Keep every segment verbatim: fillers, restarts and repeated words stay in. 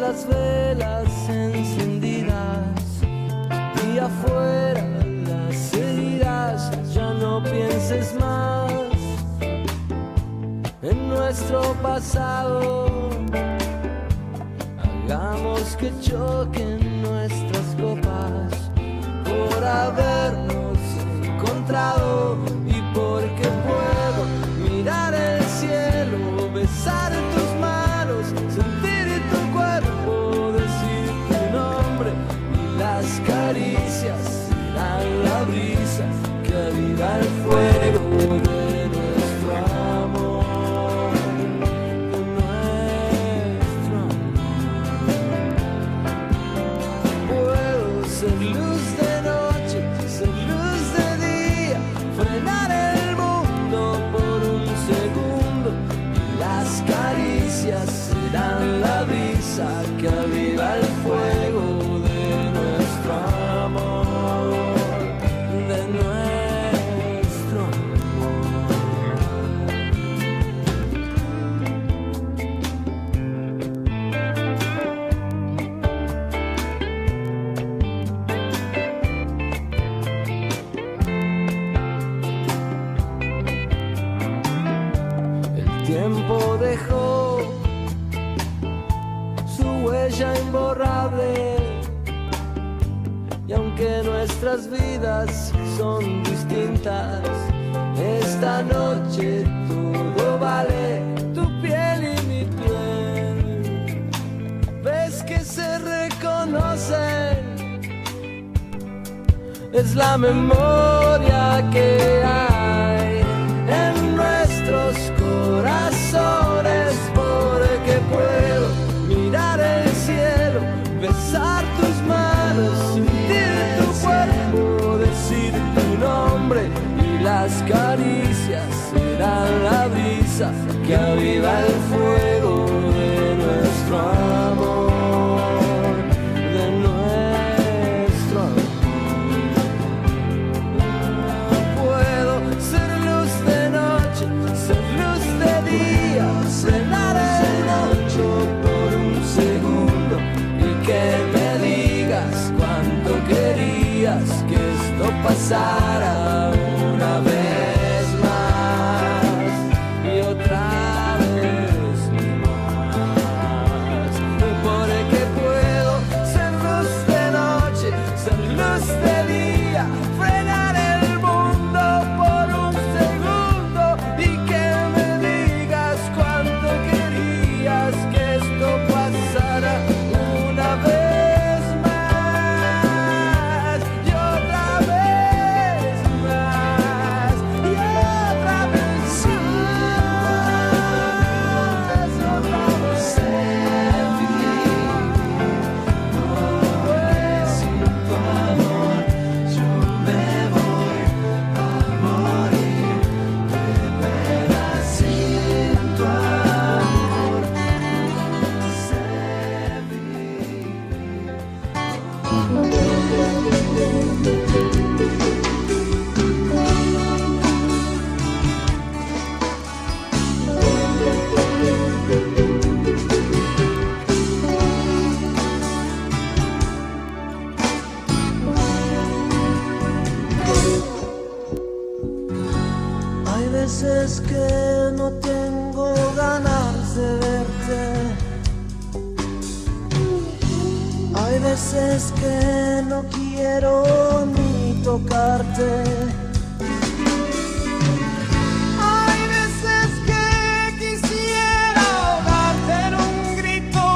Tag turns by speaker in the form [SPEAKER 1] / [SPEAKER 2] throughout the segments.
[SPEAKER 1] las velas encendidas y afuera las seguirás. Ya no pienses más en nuestro pasado. Hagamos que choquen nuestras copas por habernos encontrado y porque puedo mirar el cielo, besar tus manos, sentir tu cuerpo, decir tu nombre y las caricias serán la brisa que aviva el fuego de nuestro amor, de nuestro amor. Puedo ser luz de noche, ser luz de día, frenar el mundo por un segundo y las caricias serán la brisa que aviva el fuego de nuestro amor, de nuestro El tiempo dejó su huella imborrable y aunque nuestras vidas son distintas, esta noche todo vale, tu piel y mi piel. Ves que se reconocen, es la memoria que hay en nuestros corazones, porque puedo mirar el cielo, besar tus manos, sentir tu cuerpo, decir tu nombre y las caricias serán la brisa que aviva el fuego de nuestro amor, de nuestro amor. Puedo ser luz de noche, ser luz de día, frenar el noche por un segundo y que me digas cuánto querías que esto pasara una vez más y otra vez más, porque puedo ser luz de noche, ser luz de día, frenar el mundo por un segundo y que me digas cuánto querías que esto pasara una vez más y otra vez más y otra vez más, otra vez. Sin tu amor yo me voy a morir de pena. Sin tu amor sé vivir. Hay veces que no tengo ganas de verte, hay veces que no quiero ni tocarte, hay veces que quisiera ahogarte en un grito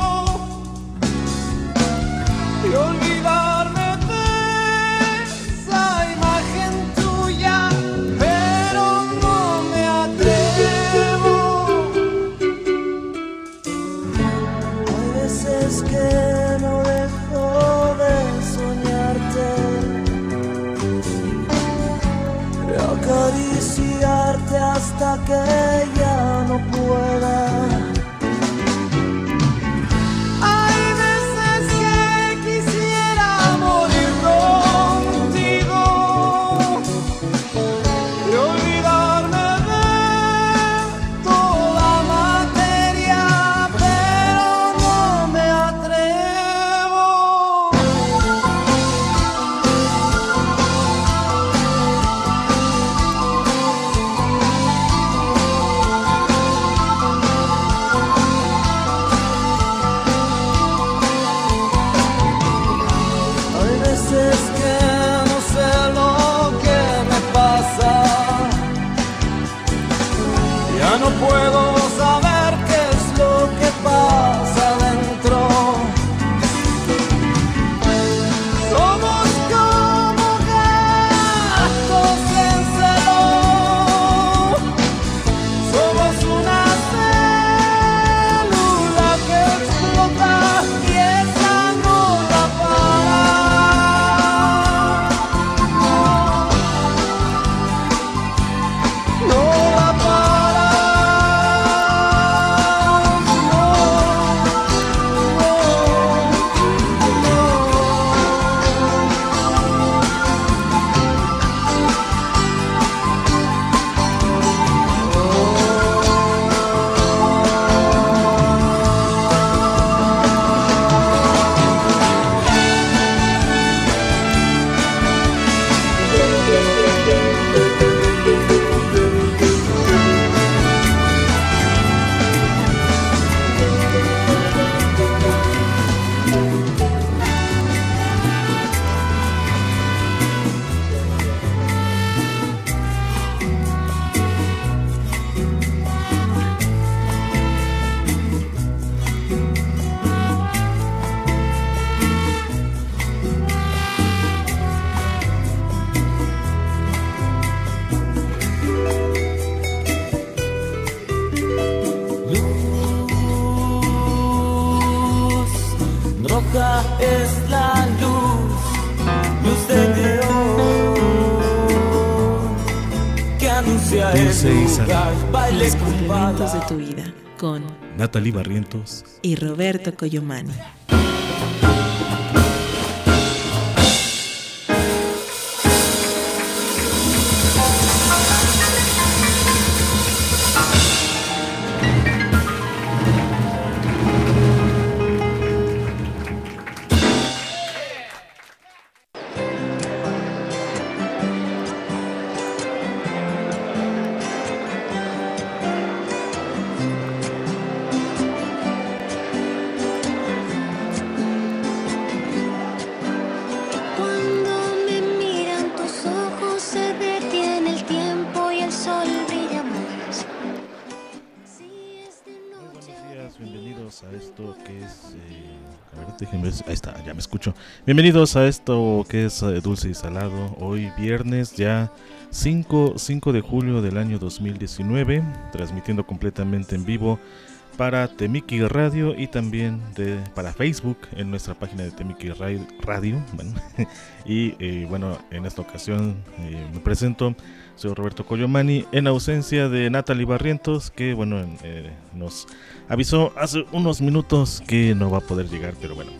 [SPEAKER 1] y olvidarme de esa imagen tuya, pero no me atrevo. Hay veces que no dejo de soñarte, de acariciarte hasta que ya no pueda. Hay veces que quisiera morir contigo y olvidarme de toda materia, pero no me atrevo. Ya no puedo saber qué es lo que pasa dentro. Somos como gatos en celo. Somos una célula que explota y esa no la para. No, no la para. No, luz roja es la luz, luz de neón que anuncia
[SPEAKER 2] Dulce y
[SPEAKER 1] el
[SPEAKER 2] salado.
[SPEAKER 1] lugar, baile
[SPEAKER 3] Los
[SPEAKER 1] con
[SPEAKER 3] complementos de
[SPEAKER 1] bala.
[SPEAKER 3] tu vida con
[SPEAKER 2] Natalie Barrientos.
[SPEAKER 3] y Roberto Coyomani.
[SPEAKER 4] Cuando me miran tus ojos se detiene el tiempo y el sol brilla más. Si es de
[SPEAKER 2] Muy
[SPEAKER 4] noche
[SPEAKER 2] buenos días, bienvenidos a esto que es... eh, a ver, déjenme ver, ahí está, ya me escucho. Bienvenidos a esto que es eh, Dulce y Salado. Hoy viernes ya cinco de julio del año dos mil diecinueve, transmitiendo completamente en vivo para Temiki Radio y también de, para Facebook en nuestra página de Temiki Radio. Bueno, y eh, bueno, en esta ocasión eh, me presento, soy Roberto Coyomani, en ausencia de Natalie Barrientos, que bueno, eh, nos avisó hace unos minutos que no va a poder llegar, pero bueno,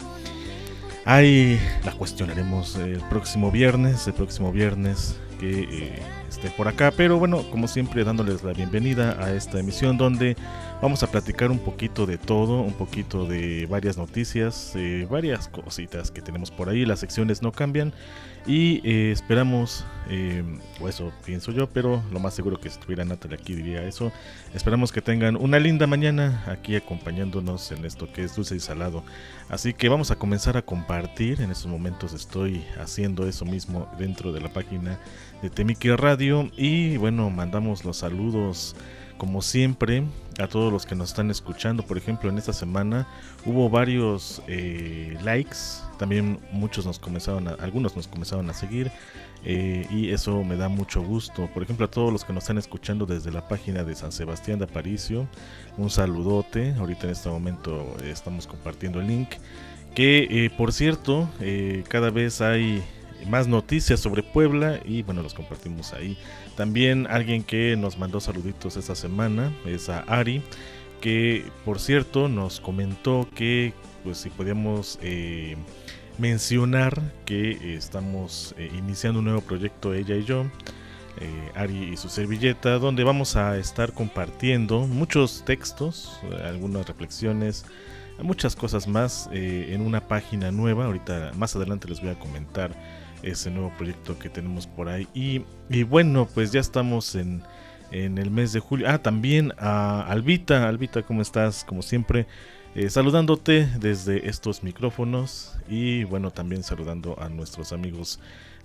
[SPEAKER 2] ahí la cuestionaremos el próximo viernes, el próximo viernes que eh, esté por acá, pero bueno, como siempre dándoles la bienvenida a esta emisión donde vamos a platicar un poquito de todo, un poquito de varias noticias, eh, varias cositas que tenemos por ahí, las secciones no cambian y eh, esperamos, eh, o eso pienso yo, pero lo más seguro que si estuviera Natalie aquí diría eso, esperamos que tengan una linda mañana aquí acompañándonos en esto que es Dulce y Salado, así que vamos a comenzar a compartir, en estos momentos estoy haciendo eso mismo dentro de la página de Temiki Radio y bueno, mandamos los saludos como siempre a todos los que nos están escuchando. Por ejemplo, en esta semana hubo varios eh, likes, también muchos nos comenzaron a, algunos nos comenzaron a seguir eh, y eso me da mucho gusto. Por ejemplo, a todos los que nos están escuchando desde la página de San Sebastián de Aparicio, un saludote. Ahorita en este momento eh, estamos compartiendo el link, que eh, por cierto, eh, cada vez hay más noticias sobre Puebla y bueno, los compartimos ahí. También alguien que nos mandó saluditos esta semana es a Ari, que por cierto nos comentó que pues si podíamos eh, mencionar que eh, estamos eh, iniciando un nuevo proyecto ella y yo, eh, Ari y su servilleta, donde vamos a estar compartiendo muchos textos, eh, algunas reflexiones, muchas cosas más eh, en una página nueva. Ahorita más adelante les voy a comentar ese nuevo proyecto que tenemos por ahí y, y bueno, pues ya estamos en, en el mes de julio. Ah, también a Albita, Albita, ¿cómo estás? Como siempre, eh, saludándote desde estos micrófonos y bueno, también saludando a nuestros amigos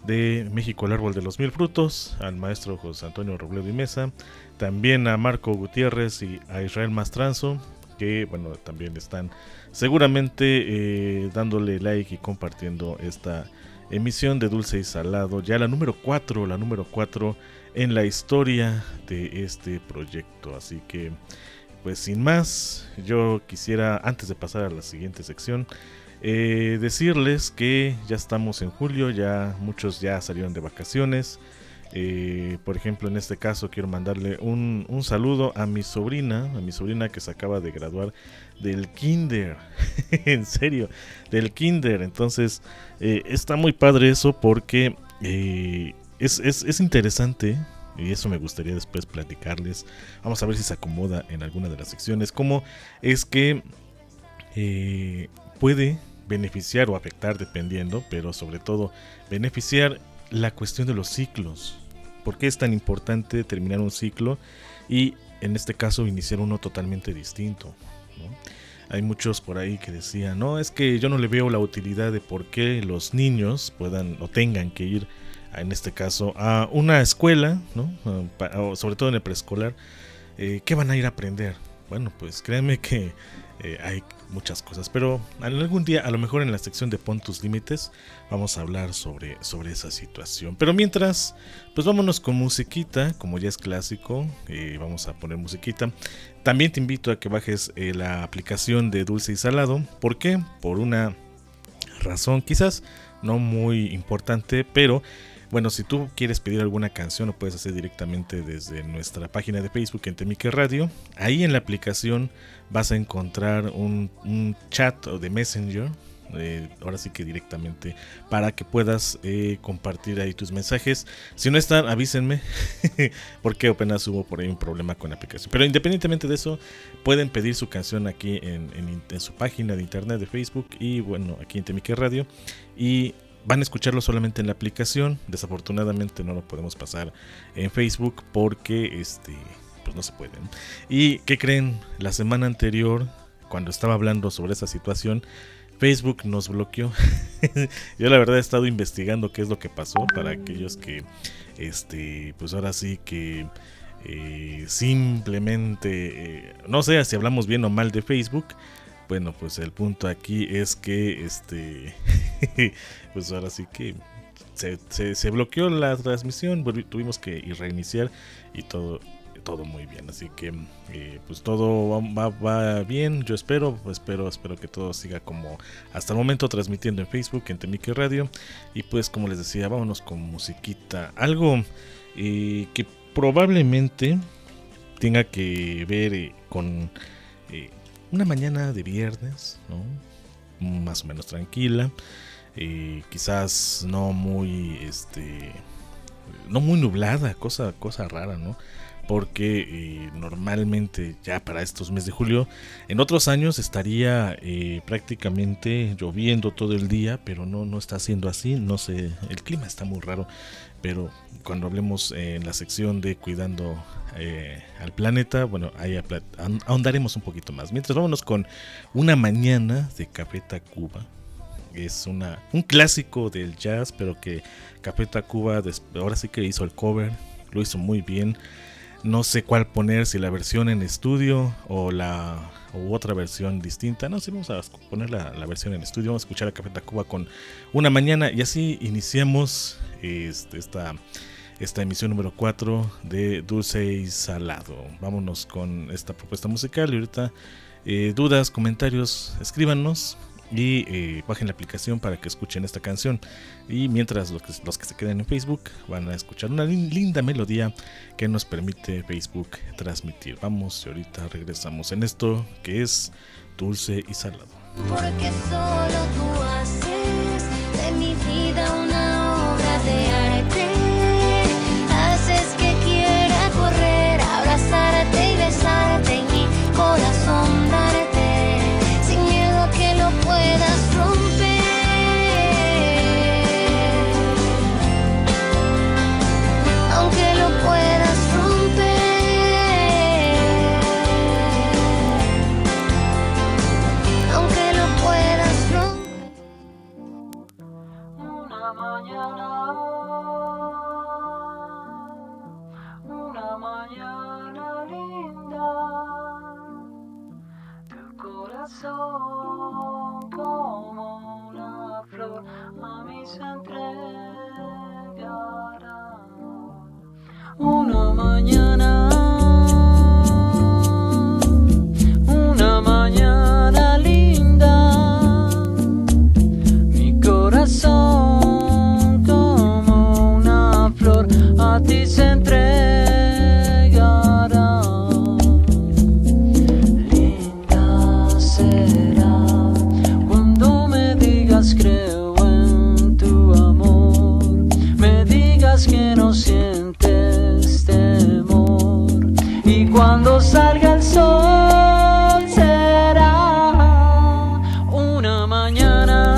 [SPEAKER 2] de México el árbol de los mil frutos, al maestro José Antonio Robledo y Mesa, también a Marco Gutiérrez y a Israel Mastranzo, que bueno, también están seguramente eh, dándole like y compartiendo esta emisión de Dulce y Salado, ya la número cuatro, la número cuatro en la historia de este proyecto. Así que pues sin más, yo quisiera, antes de pasar a la siguiente sección, eh, decirles que ya estamos en julio, ya muchos ya salieron de vacaciones. Eh, por ejemplo, en este caso quiero mandarle un, un saludo a mi sobrina, a mi sobrina que se acaba de graduar del kinder, en serio, del kinder. Entonces eh, está muy padre eso porque eh, es, es, es interesante. Y eso me gustaría después platicarles. Vamos a ver si se acomoda en alguna de las secciones. Cómo es que eh, puede beneficiar o afectar dependiendo, pero sobre todo beneficiar la cuestión de los ciclos. ¿Por qué es tan importante terminar un ciclo y en este caso iniciar uno totalmente distinto, ¿no? Hay muchos por ahí que decían, no, es que yo no le veo la utilidad de por qué los niños puedan o tengan que ir, en este caso, a una escuela, ¿no? O sobre todo en el preescolar. eh, ¿Qué van a ir a aprender? Bueno, pues créanme que eh, hay muchas cosas, pero algún día, a lo mejor en la sección de Pon tus límites, vamos a hablar sobre, sobre esa situación. Pero mientras, pues vámonos con musiquita, como ya es clásico, eh, vamos a poner musiquita. También te invito a que bajes eh, la aplicación de Dulce y Salado. ¿Por qué? Por una razón quizás no muy importante, pero bueno, si tú quieres pedir alguna canción, lo puedes hacer directamente desde nuestra página de Facebook en Temique Radio. Ahí en la aplicación vas a encontrar un, un chat de Messenger, eh, ahora sí que directamente, para que puedas eh, compartir ahí tus mensajes. Si no están, avísenme, porque apenas hubo por ahí un problema con la aplicación. Pero independientemente de eso, pueden pedir su canción aquí en, en, en su página de internet de Facebook y bueno, aquí en Temique Radio. Y van a escucharlo solamente en la aplicación. Desafortunadamente no lo podemos pasar en Facebook porque este, pues no se puede. ¿Y qué creen? La semana anterior, cuando estaba hablando sobre esa situación, Facebook nos bloqueó. Yo la verdad he estado investigando qué es lo que pasó para aquellos que, este, pues ahora sí que eh, simplemente, eh, no sé si hablamos bien o mal de Facebook. Bueno, pues el punto aquí es que este pues ahora sí que se, se, se bloqueó la transmisión, tuvimos que reiniciar y todo, todo muy bien, así que eh, pues todo va, va bien, yo espero, espero, espero que todo siga como hasta el momento transmitiendo en Facebook, en Temique Radio. Y pues como les decía, vámonos con musiquita, algo eh, que probablemente tenga que ver eh, con eh, una mañana de viernes, ¿no? Más o menos tranquila, eh, quizás no muy, este, no muy nublada, cosa, cosa rara, ¿no? Porque eh, normalmente ya para estos meses de julio, en otros años estaría eh, prácticamente lloviendo todo el día, pero no, no está siendo así, no sé, el clima está muy raro. Pero cuando hablemos en la sección de cuidando eh, al planeta, bueno, ahí ahondaremos un poquito más. Mientras, vámonos con Una mañana de Café Tacuba. Es una, un clásico del jazz, pero que Café Tacuba ahora sí que hizo el cover, lo hizo muy bien. No sé cuál poner, si la versión en estudio o la u otra versión distinta. No sé, vamos a poner la, la versión en estudio. Vamos a escuchar a Café Tacuba con Una mañana y así iniciamos este, esta, esta emisión número cuatro de Dulce y Salado. Vámonos con esta propuesta musical y ahorita eh, dudas, comentarios, escríbanos. Y eh, bajen la aplicación para que escuchen esta canción. Y mientras los que, los que se queden en Facebook van a escuchar una linda melodía que nos permite Facebook transmitir. Vamos y ahorita regresamos en esto que es Dulce y Salado.
[SPEAKER 4] Porque solo tú haces de mi vida una obra de arte. Haces que quiera correr, abrazarte y besarte y mi corazón darte. Puedas romper, aunque lo puedas romper, aunque lo puedas romper. Una
[SPEAKER 1] cuando salga el sol será una mañana,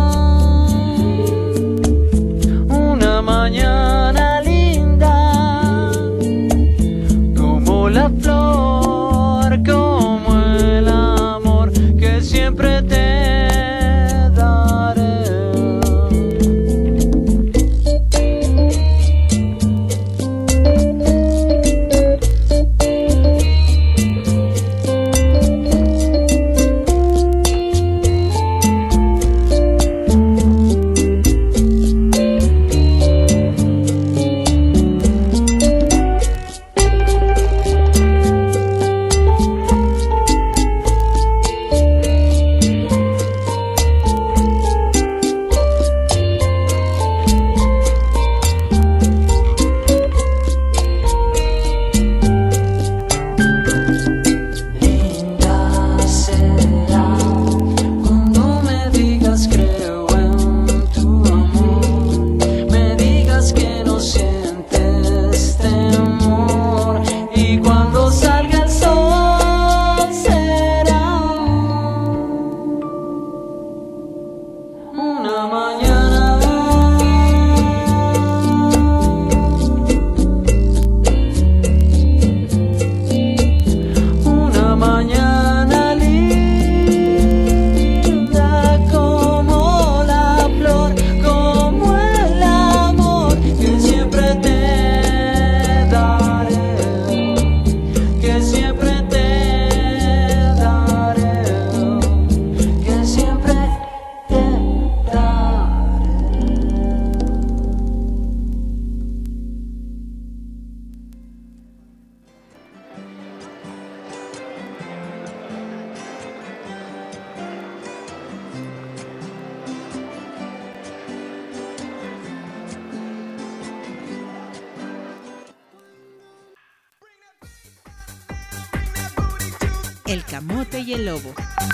[SPEAKER 1] una mañana linda, como la flor, como el amor que siempre te daré.
[SPEAKER 3] El camote y el lobo.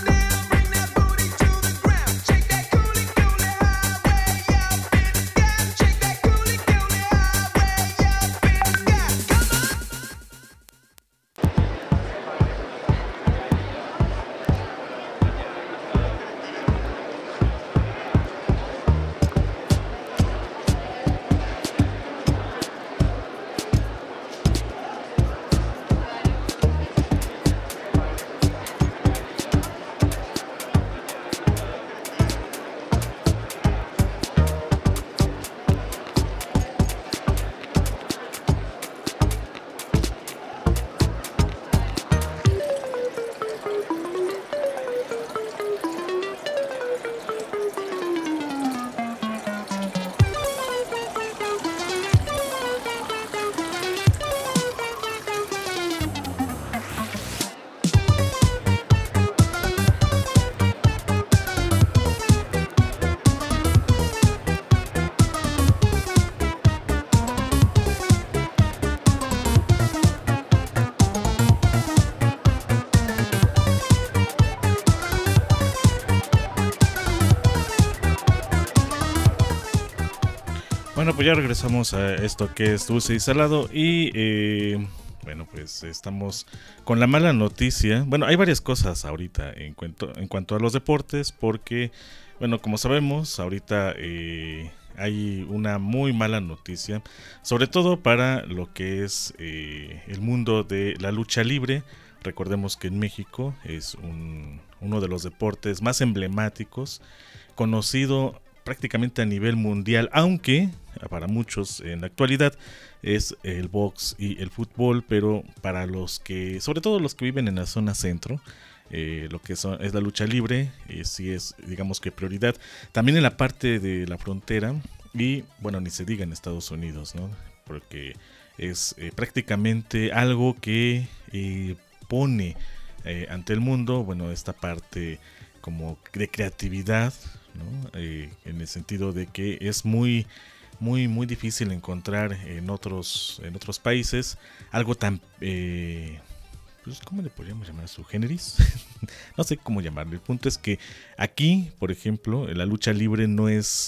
[SPEAKER 2] Bueno, pues ya regresamos a esto que es Dulce y Salado y eh, bueno, pues estamos con la mala noticia. Bueno, hay varias cosas ahorita en cuanto, en cuanto a los deportes porque, bueno, como sabemos, ahorita eh, hay una muy mala noticia, sobre todo para lo que es eh, el mundo de la lucha libre. Recordemos que en México es un, uno de los deportes más emblemáticos, conocido prácticamente a nivel mundial, aunque para muchos en la actualidad es el box y el fútbol, pero para los que, sobre todo los que viven en la zona centro, eh, lo que son, es la lucha libre, eh, sí es, digamos que prioridad. También en la parte de la frontera y, bueno, ni se diga en Estados Unidos, ¿no? Porque es eh, prácticamente algo que eh, pone eh, ante el mundo, bueno, esta parte como de creatividad, ¿no? Eh, en el sentido de que es muy muy muy difícil encontrar en otros en otros países algo tan eh, pues, ¿cómo le podríamos llamar? ¿Su generis? No sé cómo llamarle. El punto es que aquí, por ejemplo, la lucha libre no es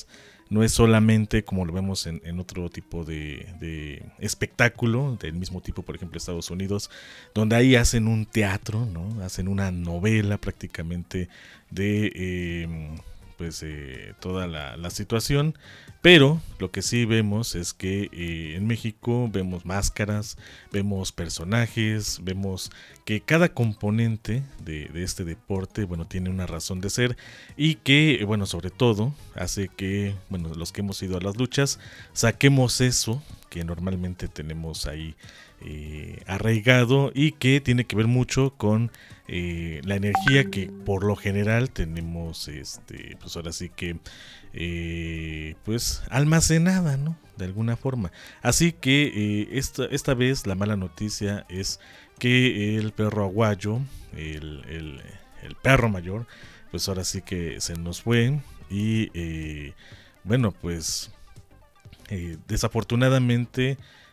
[SPEAKER 2] no es solamente como lo vemos en, en otro tipo de, de espectáculo del mismo tipo, por ejemplo Estados Unidos, donde ahí hacen un teatro, ¿no? Hacen una novela prácticamente de eh, pues eh, toda la, la situación. Pero lo que sí vemos es que eh, en México vemos máscaras, vemos personajes, vemos que cada componente de, de este deporte, bueno, tiene una razón de ser y que, bueno, sobre todo hace que, bueno, los que hemos ido a las luchas, saquemos eso que normalmente tenemos ahí eh, arraigado y que tiene que ver mucho con eh, la energía que por lo general tenemos, este, pues ahora sí que Eh, pues almacenada, ¿no? De alguna forma. Así que eh, esta, esta vez la mala noticia es que el perro aguayo, el, el, el perro mayor, pues ahora sí que se nos fue y eh, bueno, pues eh, desafortunadamente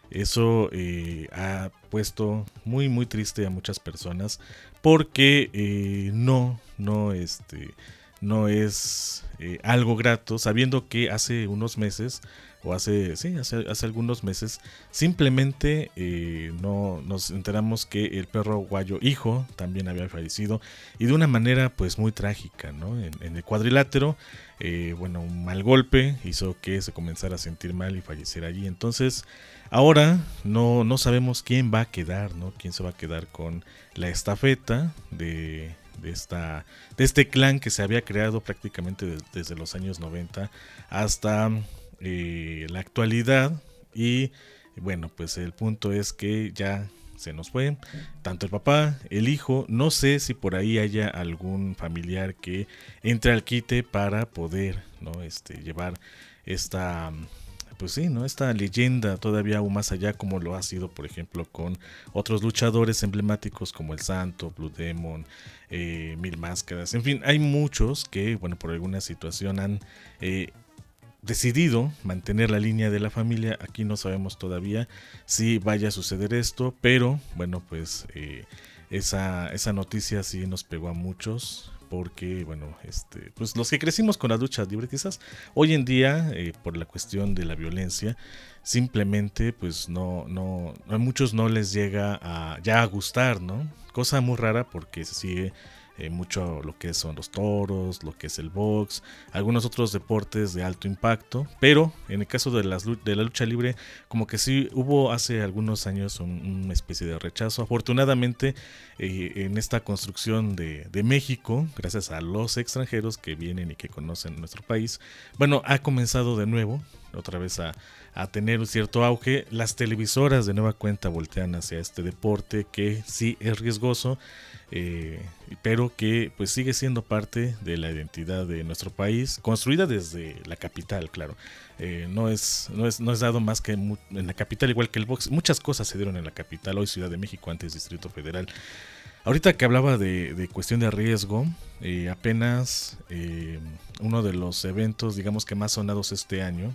[SPEAKER 2] eso eh, ha puesto muy muy triste a muchas personas porque eh, no, no este... no es eh, algo grato, sabiendo que hace unos meses, o hace, sí, hace, hace algunos meses, simplemente eh, no nos enteramos que el perro aguayo hijo también había fallecido, y de una manera pues muy trágica, ¿no? En, en el cuadrilátero, eh, bueno, un mal golpe hizo que se comenzara a sentir mal y falleciera allí. Entonces, ahora no, no sabemos quién va a quedar, ¿no? Quién se va a quedar con la estafeta de... De, esta, de este clan que se había creado prácticamente de, desde los años noventa hasta eh, la actualidad. Y bueno, pues el punto es que ya se nos fue tanto el papá, el hijo. No sé si por ahí haya algún familiar que entre al quite para poder, ¿no? este, llevar esta... pues sí, ¿no? Esta leyenda todavía aún más allá, como lo ha sido, por ejemplo, con otros luchadores emblemáticos como el Santo, Blue Demon, eh, Mil Máscaras. En fin, hay muchos que, bueno, por alguna situación han eh, decidido mantener la línea de la familia. Aquí no sabemos todavía si vaya a suceder esto, pero bueno, pues eh, esa, esa noticia sí nos pegó a muchos. Porque, bueno, este, pues los que crecimos con las luchas libres, quizás hoy en día, eh, por la cuestión de la violencia, simplemente, pues no, no, a muchos no les llega a, ya a gustar, ¿no? Cosa muy rara porque se sigue eh, mucho lo que son los toros, lo que es el box, algunos otros deportes de alto impacto, pero en el caso de, las, de la lucha libre, como que sí hubo hace algunos años un, una especie de rechazo. Afortunadamente, eh, en esta construcción de, de México, gracias a los extranjeros que vienen y que conocen nuestro país, bueno, ha comenzado de nuevo, otra vez a, a tener un cierto auge. Las televisoras de nueva cuenta voltean hacia este deporte que sí es riesgoso, eh, pero que pues sigue siendo parte de la identidad de nuestro país, construida desde la capital, claro. Eh, no, es, no, es, no es dado más que en la capital, igual que el box. Muchas cosas se dieron en la capital, hoy Ciudad de México, antes Distrito Federal. Ahorita que hablaba de, de cuestión de riesgo, eh, apenas eh, uno de los eventos, digamos que más sonados este año,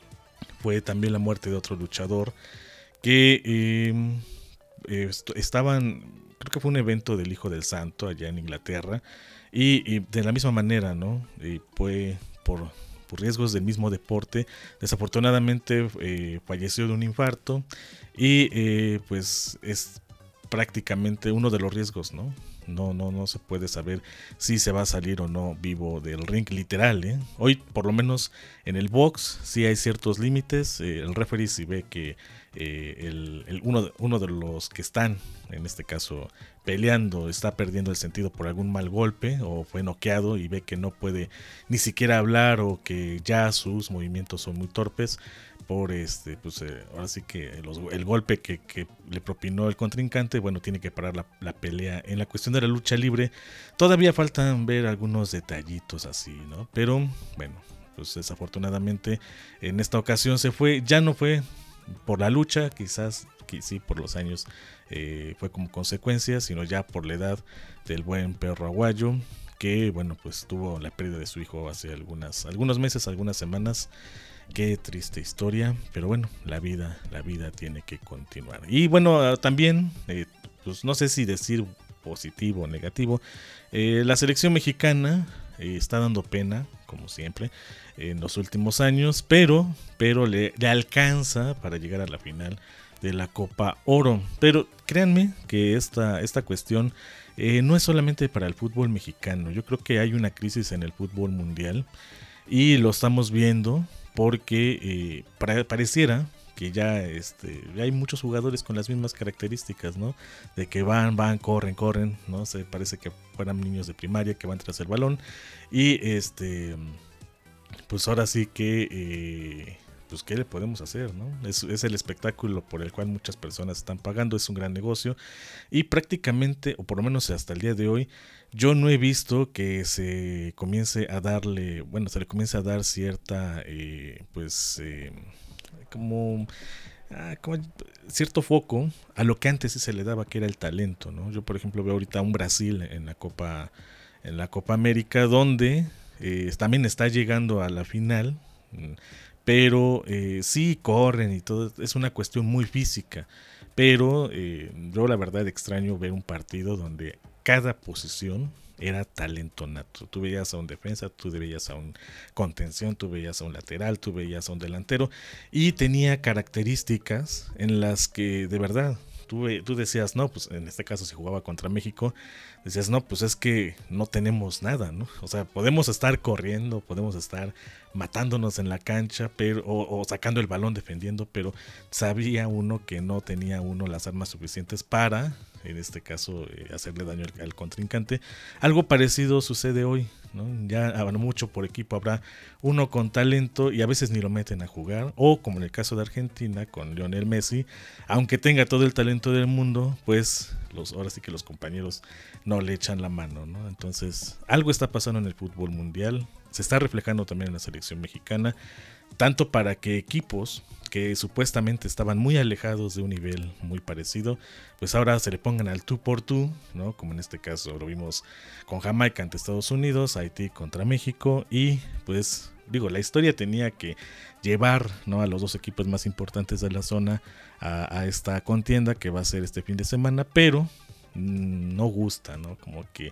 [SPEAKER 2] fue también la muerte de otro luchador que eh, eh, estaban, creo que fue un evento del Hijo del Santo allá en Inglaterra, y, y de la misma manera, ¿no? Y fue por, por riesgos del mismo deporte, desafortunadamente eh, falleció de un infarto, y eh, pues es prácticamente uno de los riesgos, ¿no? No, no, no se puede saber si se va a salir o no vivo del ring, literal, ¿eh? Hoy, por lo menos en el box, sí hay ciertos límites. Eh, el referee, si ve que eh, el, el uno, de, uno de los que están, en este caso, peleando, está perdiendo el sentido por algún mal golpe o fue noqueado y ve que no puede ni siquiera hablar o que ya sus movimientos son muy torpes, por este, pues eh, ahora sí que los, el golpe que, que le propinó el contrincante, bueno, tiene que parar la, la pelea. En la cuestión de la lucha libre, todavía faltan ver algunos detallitos así, ¿no? Pero, bueno, pues desafortunadamente en esta ocasión se fue, ya no fue por la lucha, quizás que sí por los años eh, fue como consecuencia, sino ya por la edad del buen perro aguayo, que, bueno, pues tuvo la pérdida de su hijo hace algunas, algunos meses, algunas semanas. Qué triste historia, pero bueno, la vida, la vida tiene que continuar. Y bueno, también, eh, pues no sé si decir positivo o negativo, eh, la selección mexicana eh, está dando pena como siempre, en los últimos años, pero, pero le, le alcanza para llegar a la final de la Copa Oro. Pero créanme que esta, esta cuestión eh, no es solamente para el fútbol mexicano. Yo creo que hay una crisis en el fútbol mundial y lo estamos viendo porque eh, para, pareciera que ya, este, ya hay muchos jugadores con las mismas características, ¿no? De que van, van, corren, corren, ¿no? Se parece que fueran niños de primaria que van tras el balón y este, pues ahora sí que eh, pues qué le podemos hacer, ¿no? Es, es el espectáculo por el cual muchas personas están pagando, es un gran negocio y prácticamente, o por lo menos hasta el día de hoy, yo no he visto que se comience a darle, bueno, se le comience a dar cierta, eh, pues, eh, como, ah, como cierto foco a lo que antes sí se le daba, que era el talento, ¿no? Yo, por ejemplo, veo ahorita un Brasil en la Copa, en la Copa América, donde eh, también está llegando a la final, pero eh, sí corren y todo, es una cuestión muy física, pero eh, yo la verdad extraño ver un partido donde cada posición era talento nato. Tú veías a un defensa, tú veías a un contención, tú veías a un lateral, tú veías a un delantero y tenía características en las que de verdad tú, tú decías, no, pues en este caso si jugaba contra México, decías, no, pues es que no tenemos nada, ¿no? O sea, podemos estar corriendo, podemos estar matándonos en la cancha, pero o, o sacando el balón defendiendo, pero sabía uno que no tenía uno las armas suficientes para, en este caso, eh, hacerle daño al, al contrincante. Algo parecido sucede hoy, ¿no? Ya habrá mucho por equipo, habrá uno con talento y a veces ni lo meten a jugar, o como en el caso de Argentina con Lionel Messi, aunque tenga todo el talento del mundo, pues los, ahora sí que los compañeros no le echan la mano, ¿no? Entonces, algo está pasando en el fútbol mundial, se está reflejando también en la selección mexicana, tanto para que equipos que supuestamente estaban muy alejados de un nivel muy parecido, pues ahora se le pongan al tú por tú, ¿no? Como en este caso lo vimos con Jamaica ante Estados Unidos, Haití contra México, y pues digo, la historia tenía que llevar, ¿no?, a los dos equipos más importantes de la zona a, a esta contienda que va a ser este fin de semana, pero mmm, no gusta, ¿no? Como que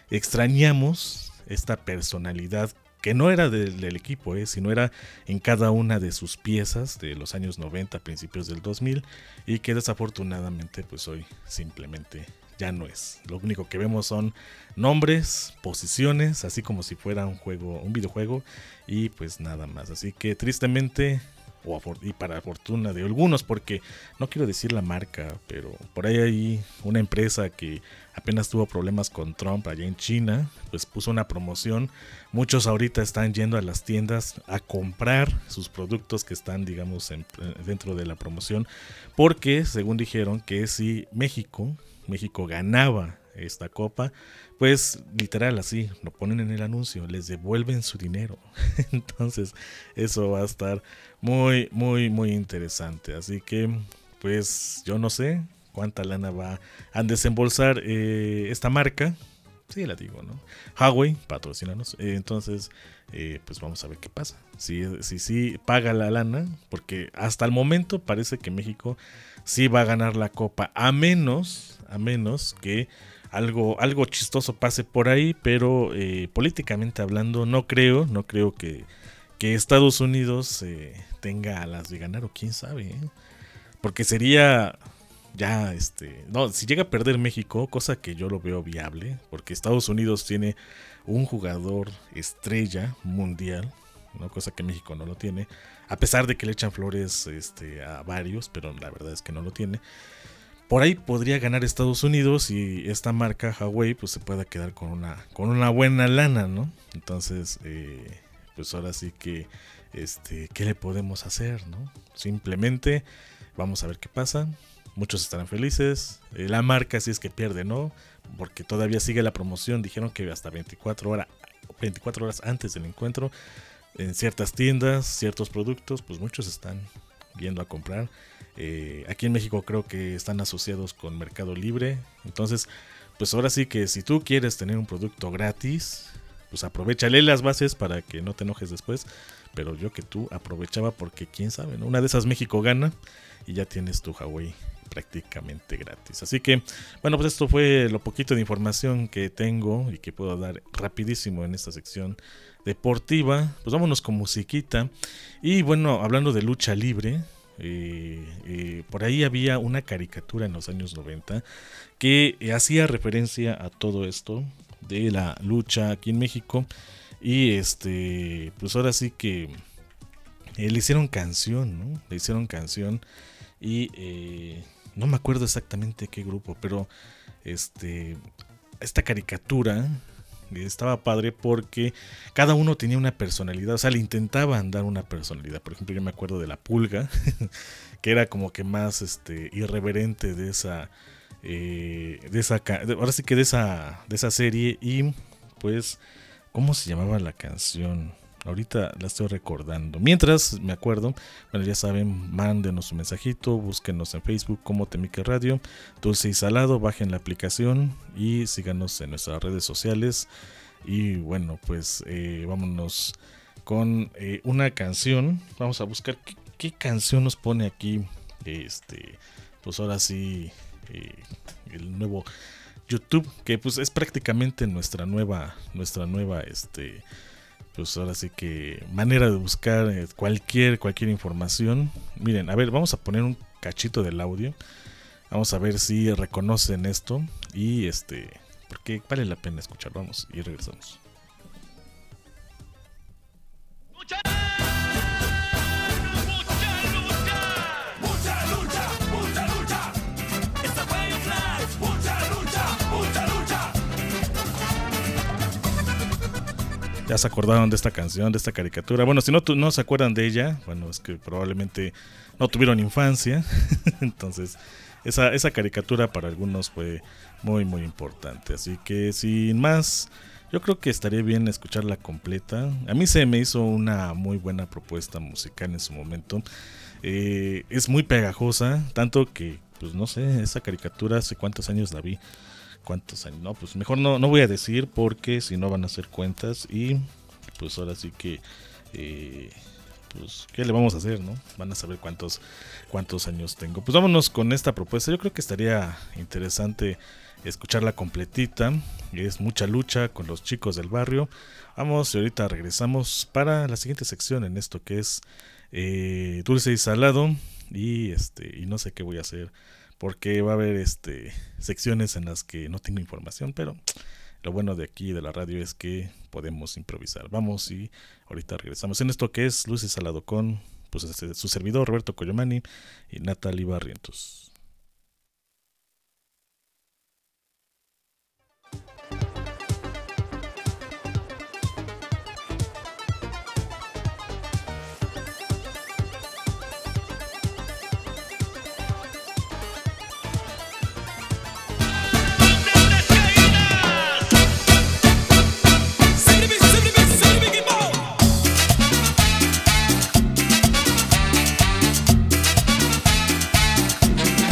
[SPEAKER 2] extrañamos esta personalidad que no era del, del equipo, ¿eh? Sino era en cada una de sus piezas de los años noventa, principios del dos mil, y que desafortunadamente pues hoy simplemente ya no es. Lo único que vemos son nombres, posiciones, así como si fuera un juego, un videojuego, y pues nada más. Así que tristemente, o y para fortuna de algunos, porque no quiero decir la marca, pero por ahí hay una empresa que apenas tuvo problemas con Trump allá en China, pues puso una promoción. Muchos ahorita están yendo a las tiendas a comprar sus productos que están, digamos, en, dentro de la promoción, porque según dijeron que si México, México ganaba esta copa, pues literal así, lo ponen en el anuncio, les devuelven su dinero. Entonces eso va a estar muy, muy, muy interesante. Así que pues yo no sé cuánta lana va a desembolsar eh, esta marca. Sí, la digo, ¿no? Huawei, patrocínanos. Eh, entonces, eh, pues vamos a ver qué pasa. Si sí si, si paga la lana, porque hasta el momento parece que México sí va a ganar la copa, a menos, a menos que algo, algo chistoso pase por ahí, pero eh, políticamente hablando, no creo, no creo que, que Estados Unidos eh, tenga alas de ganar, o quién sabe, ¿eh? Porque sería ya, este, no, si llega a perder México, cosa que yo lo veo viable, porque Estados Unidos tiene un jugador estrella mundial, ¿no? Cosa que México no lo tiene, a pesar de que le echan flores este, a varios, pero la verdad es que no lo tiene. Por ahí podría ganar Estados Unidos y esta marca Huawei pues se pueda quedar con una, con una buena lana, ¿no? Entonces, eh, pues ahora sí que, este, ¿qué le podemos hacer, no? Simplemente vamos a ver qué pasa. Muchos estarán felices. Eh, la marca, si es que pierde, ¿no? Porque todavía sigue la promoción. Dijeron que hasta veinticuatro horas, veinticuatro horas antes del encuentro, en ciertas tiendas, ciertos productos, pues muchos están yendo a comprar. Eh, aquí en México creo que están asociados con Mercado Libre. Entonces, pues ahora sí que si tú quieres tener un producto gratis, pues aprovechale las bases para que no te enojes después. Pero yo que tú aprovechaba porque quién sabe, ¿no? Una de esas México gana y ya tienes tu Huawei prácticamente gratis. Así que, bueno, pues esto fue lo poquito de información que tengo y que puedo dar rapidísimo en esta sección deportiva. Pues vámonos con musiquita. Y bueno, hablando de lucha libre, eh, eh, por ahí había una caricatura en los años noventa que eh, hacía referencia a todo esto de la lucha aquí en México. Y este, pues ahora sí que eh, le hicieron canción, ¿no? Le hicieron canción y eh, no me acuerdo exactamente qué grupo, pero este, esta caricatura estaba padre porque cada uno tenía una personalidad, o sea, le intentaban dar una personalidad. Por ejemplo, yo me acuerdo de la Pulga, que era como que más este, irreverente de esa, eh, de esa, ahora sí que de esa, de esa serie. Y pues, ¿cómo se llamaba la canción? Ahorita la estoy recordando. Mientras me acuerdo, bueno, ya saben, mándenos un mensajito, búsquenos en Facebook como Temique Radio, Dulce y Salado, bajen la aplicación y síganos en nuestras redes sociales. Y bueno, pues eh, vámonos con eh, una canción. Vamos a buscar qué, qué canción nos pone aquí. Este, pues ahora sí, eh, el nuevo YouTube, que pues es prácticamente nuestra nueva, nuestra nueva, este. Pues ahora sí que manera de buscar cualquier, cualquier información. Miren, a ver, vamos a poner un cachito del audio. Vamos a ver si reconocen esto. Y este, porque vale la pena escuchar. Vamos y regresamos.
[SPEAKER 5] ¡Mucha! ¡Mucha lucha! ¡Mucha lucha! ¡Mucha lucha! ¡Esta fue el flash! ¡Mucha lucha! ¡Mucha lucha!
[SPEAKER 2] Ya se acordaron de esta canción, de esta caricatura. Bueno, si no, no se acuerdan de ella, bueno, es que probablemente no tuvieron infancia. Entonces, esa, esa caricatura para algunos fue muy, muy importante. Así que, sin más, yo creo que estaría bien escucharla completa. A mí se me hizo una muy buena propuesta musical en su momento. Eh, es muy pegajosa, tanto que, pues no sé, esa caricatura hace cuántos años la vi. ¿Cuántos años? No, pues mejor no, no voy a decir porque si no van a hacer cuentas y pues ahora sí que eh, pues qué le vamos a hacer, ¿no? Van a saber cuántos cuántos años tengo. Pues vámonos con esta propuesta. Yo creo que estaría interesante escucharla completita. Es Mucha Lucha con los Chicos del Barrio. Vamos y ahorita regresamos para la siguiente sección en esto que es eh, Dulce y Salado y este y no sé qué voy a hacer. Porque va a haber este secciones en las que no tengo información, pero lo bueno de aquí de la radio es que podemos improvisar. Vamos y ahorita regresamos en esto que es Luz y Salado con pues, este, su servidor Roberto Coyomani y Natalie Barrientos.
[SPEAKER 5] ¡Mucha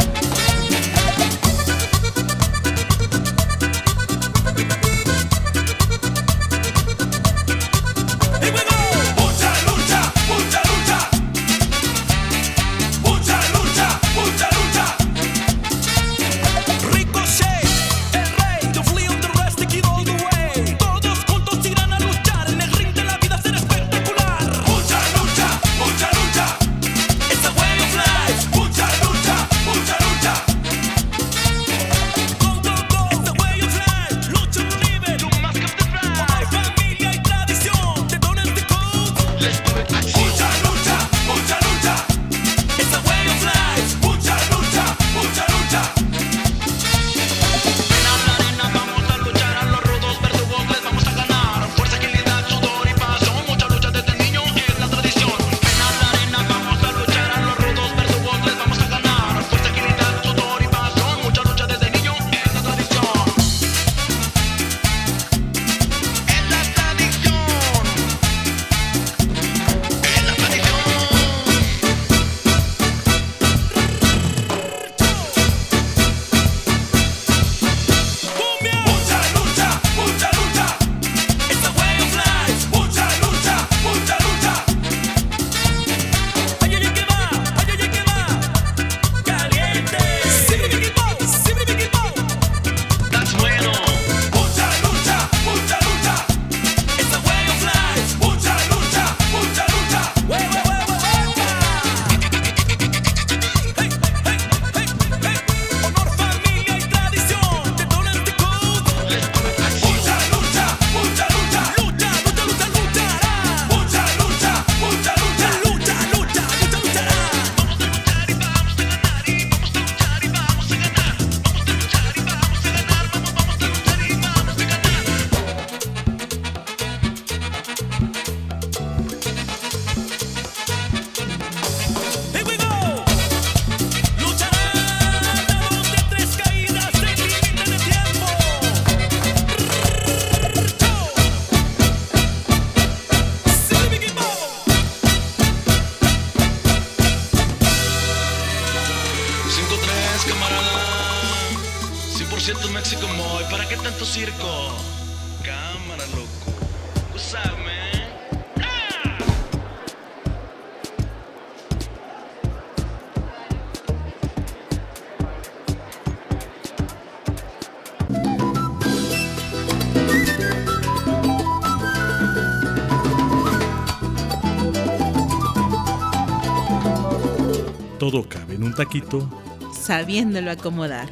[SPEAKER 6] Moy, ¿para qué tanto circo? Cámara, loco. What's up, man? Ah!
[SPEAKER 2] Todo cabe en un taquito.
[SPEAKER 3] Sabiéndolo acomodar.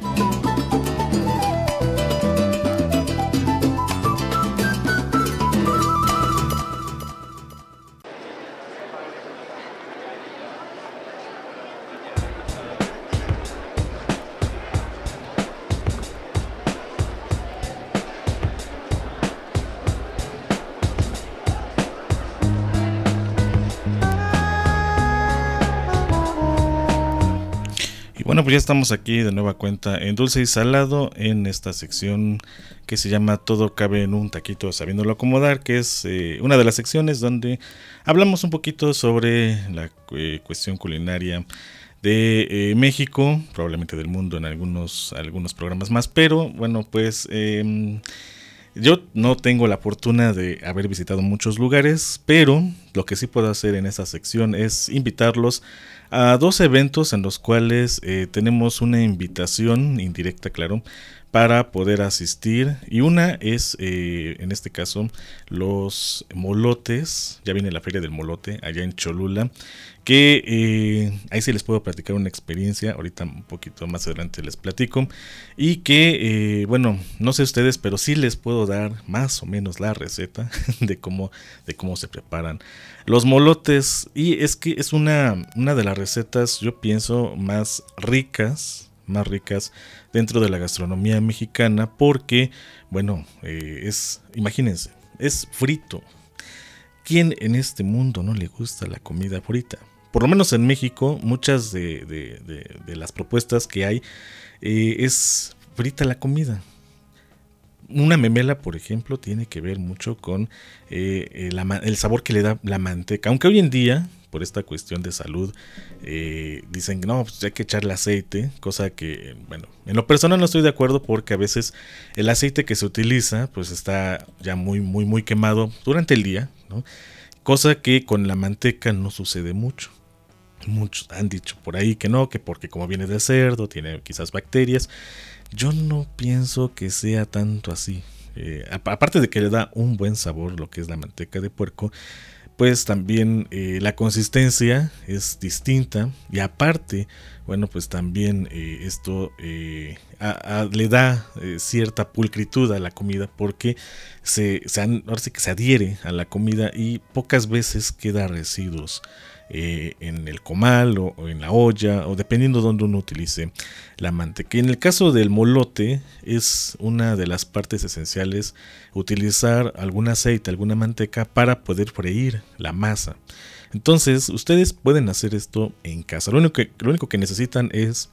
[SPEAKER 2] Bueno, pues ya estamos aquí de nueva cuenta en Dulce y Salado, en esta sección que se llama Todo cabe en un taquito, sabiéndolo acomodar, que es eh, una de las secciones donde hablamos un poquito sobre la eh, cuestión culinaria de eh, México, probablemente del mundo en algunos, algunos programas más, pero bueno, pues eh, yo no tengo la fortuna de haber visitado muchos lugares, pero lo que sí puedo hacer en esta sección es invitarlos a dos eventos en los cuales eh, tenemos una invitación indirecta, claro, para poder asistir. Y una es, eh, en este caso, los molotes. Ya viene la Feria del Molote allá en Cholula, que eh, ahí sí les puedo platicar una experiencia. Ahorita un poquito más adelante les platico. Y que, eh, bueno, no sé ustedes, pero sí les puedo dar más o menos la receta de cómo, de cómo se preparan los molotes. Y es que es una, una de las recetas, yo pienso, más ricas, más ricas dentro de la gastronomía mexicana, porque, bueno, eh, es, imagínense, es frito. ¿Quién en este mundo no le gusta la comida frita? Por lo menos en México, muchas de, de, de, de las propuestas que hay eh, es frita la comida. Una memela, por ejemplo, tiene que ver mucho con eh, el, el sabor que le da la manteca. Aunque hoy en día, por esta cuestión de salud, eh, dicen que no, pues hay que echarle aceite, cosa que, bueno, en lo personal no estoy de acuerdo, porque a veces el aceite que se utiliza pues está ya muy, muy, muy quemado durante el día, ¿no? Cosa que con la manteca no sucede mucho. Muchos han dicho por ahí que no, que porque como viene de cerdo, tiene quizás bacterias. Yo no pienso que sea tanto así. Eh, aparte de que le da un buen sabor lo que es la manteca de puerco, pues también eh, la consistencia es distinta. Y aparte, bueno, pues también eh, esto eh, a, a, le da eh, cierta pulcritud a la comida, porque se, se, ahora sí que se adhiere a la comida y pocas veces queda residuos Eh, en el comal o, o en la olla, o dependiendo de donde uno utilice la manteca. Y en el caso del molote es una de las partes esenciales utilizar algún aceite, alguna manteca para poder freír la masa. Entonces ustedes pueden hacer esto en casa. Lo único que, lo único que necesitan es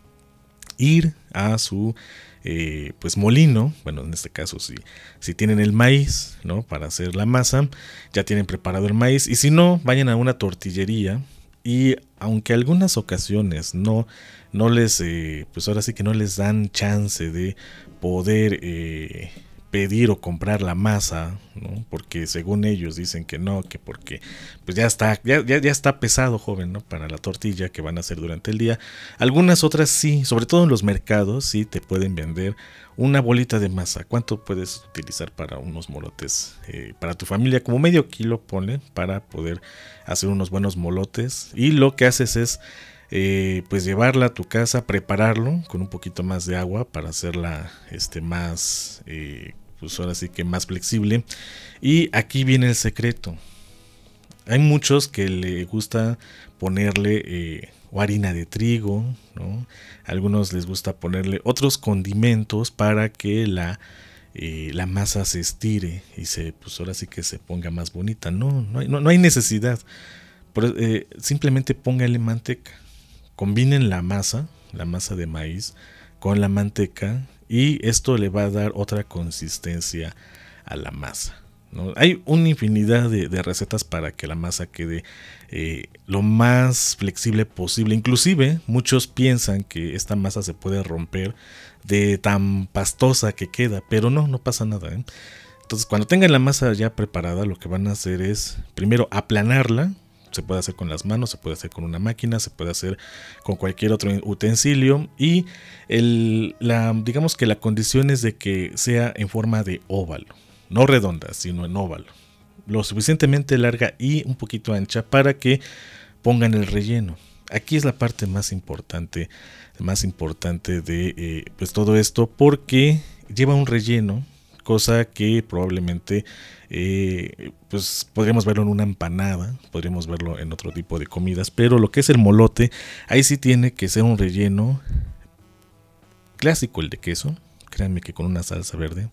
[SPEAKER 2] ir a su eh, pues molino. Bueno, en este caso si, si tienen el maíz, ¿no?, para hacer la masa, ya tienen preparado el maíz. Y si no, vayan a una tortillería, y aunque algunas ocasiones no, no les eh, pues ahora sí que no les dan chance de poder eh, pedir o comprar la masa, ¿no?, porque según ellos dicen que no, que porque pues ya está, ya, ya, ya está pesado, joven, ¿no?, para la tortilla que van a hacer durante el día. Algunas otras sí, sobre todo en los mercados, sí te pueden vender una bolita de masa. ¿Cuánto puedes utilizar para unos molotes? Eh, para tu familia, como medio kilo, ponle, para poder hacer unos buenos molotes. Y lo que haces es eh, pues llevarla a tu casa, prepararlo con un poquito más de agua para hacerla este, más, eh, pues ahora sí que más flexible. Y aquí viene el secreto. Hay muchos que le gusta ponerle eh, o harina de trigo, ¿no? A algunos les gusta ponerle otros condimentos para que la, eh, la masa se estire y se, pues ahora sí que se ponga más bonita. No, no hay, no, no hay necesidad. Por, eh, simplemente póngale manteca. Combinen la masa, la masa de maíz, con la manteca, y esto le va a dar otra consistencia a la masa, ¿no? Hay una infinidad de, de recetas para que la masa quede eh, lo más flexible posible. Inclusive muchos piensan que esta masa se puede romper de tan pastosa que queda, pero no, no pasa nada, ¿eh? Entonces cuando tengan la masa ya preparada, lo que van a hacer es primero aplanarla. Se puede hacer con las manos, se puede hacer con una máquina, se puede hacer con cualquier otro utensilio. Y el, la, digamos que la condición es de que sea en forma de óvalo. No redonda, sino en óvalo. Lo suficientemente larga y un poquito ancha para que pongan el relleno. Aquí es la parte más importante, más importante de eh, pues todo esto, porque lleva un relleno, cosa que probablemente eh, pues podríamos verlo en una empanada, podríamos verlo en otro tipo de comidas, pero lo que es el molote, ahí sí tiene que ser un relleno clásico, el de queso. Créanme que con una salsa verde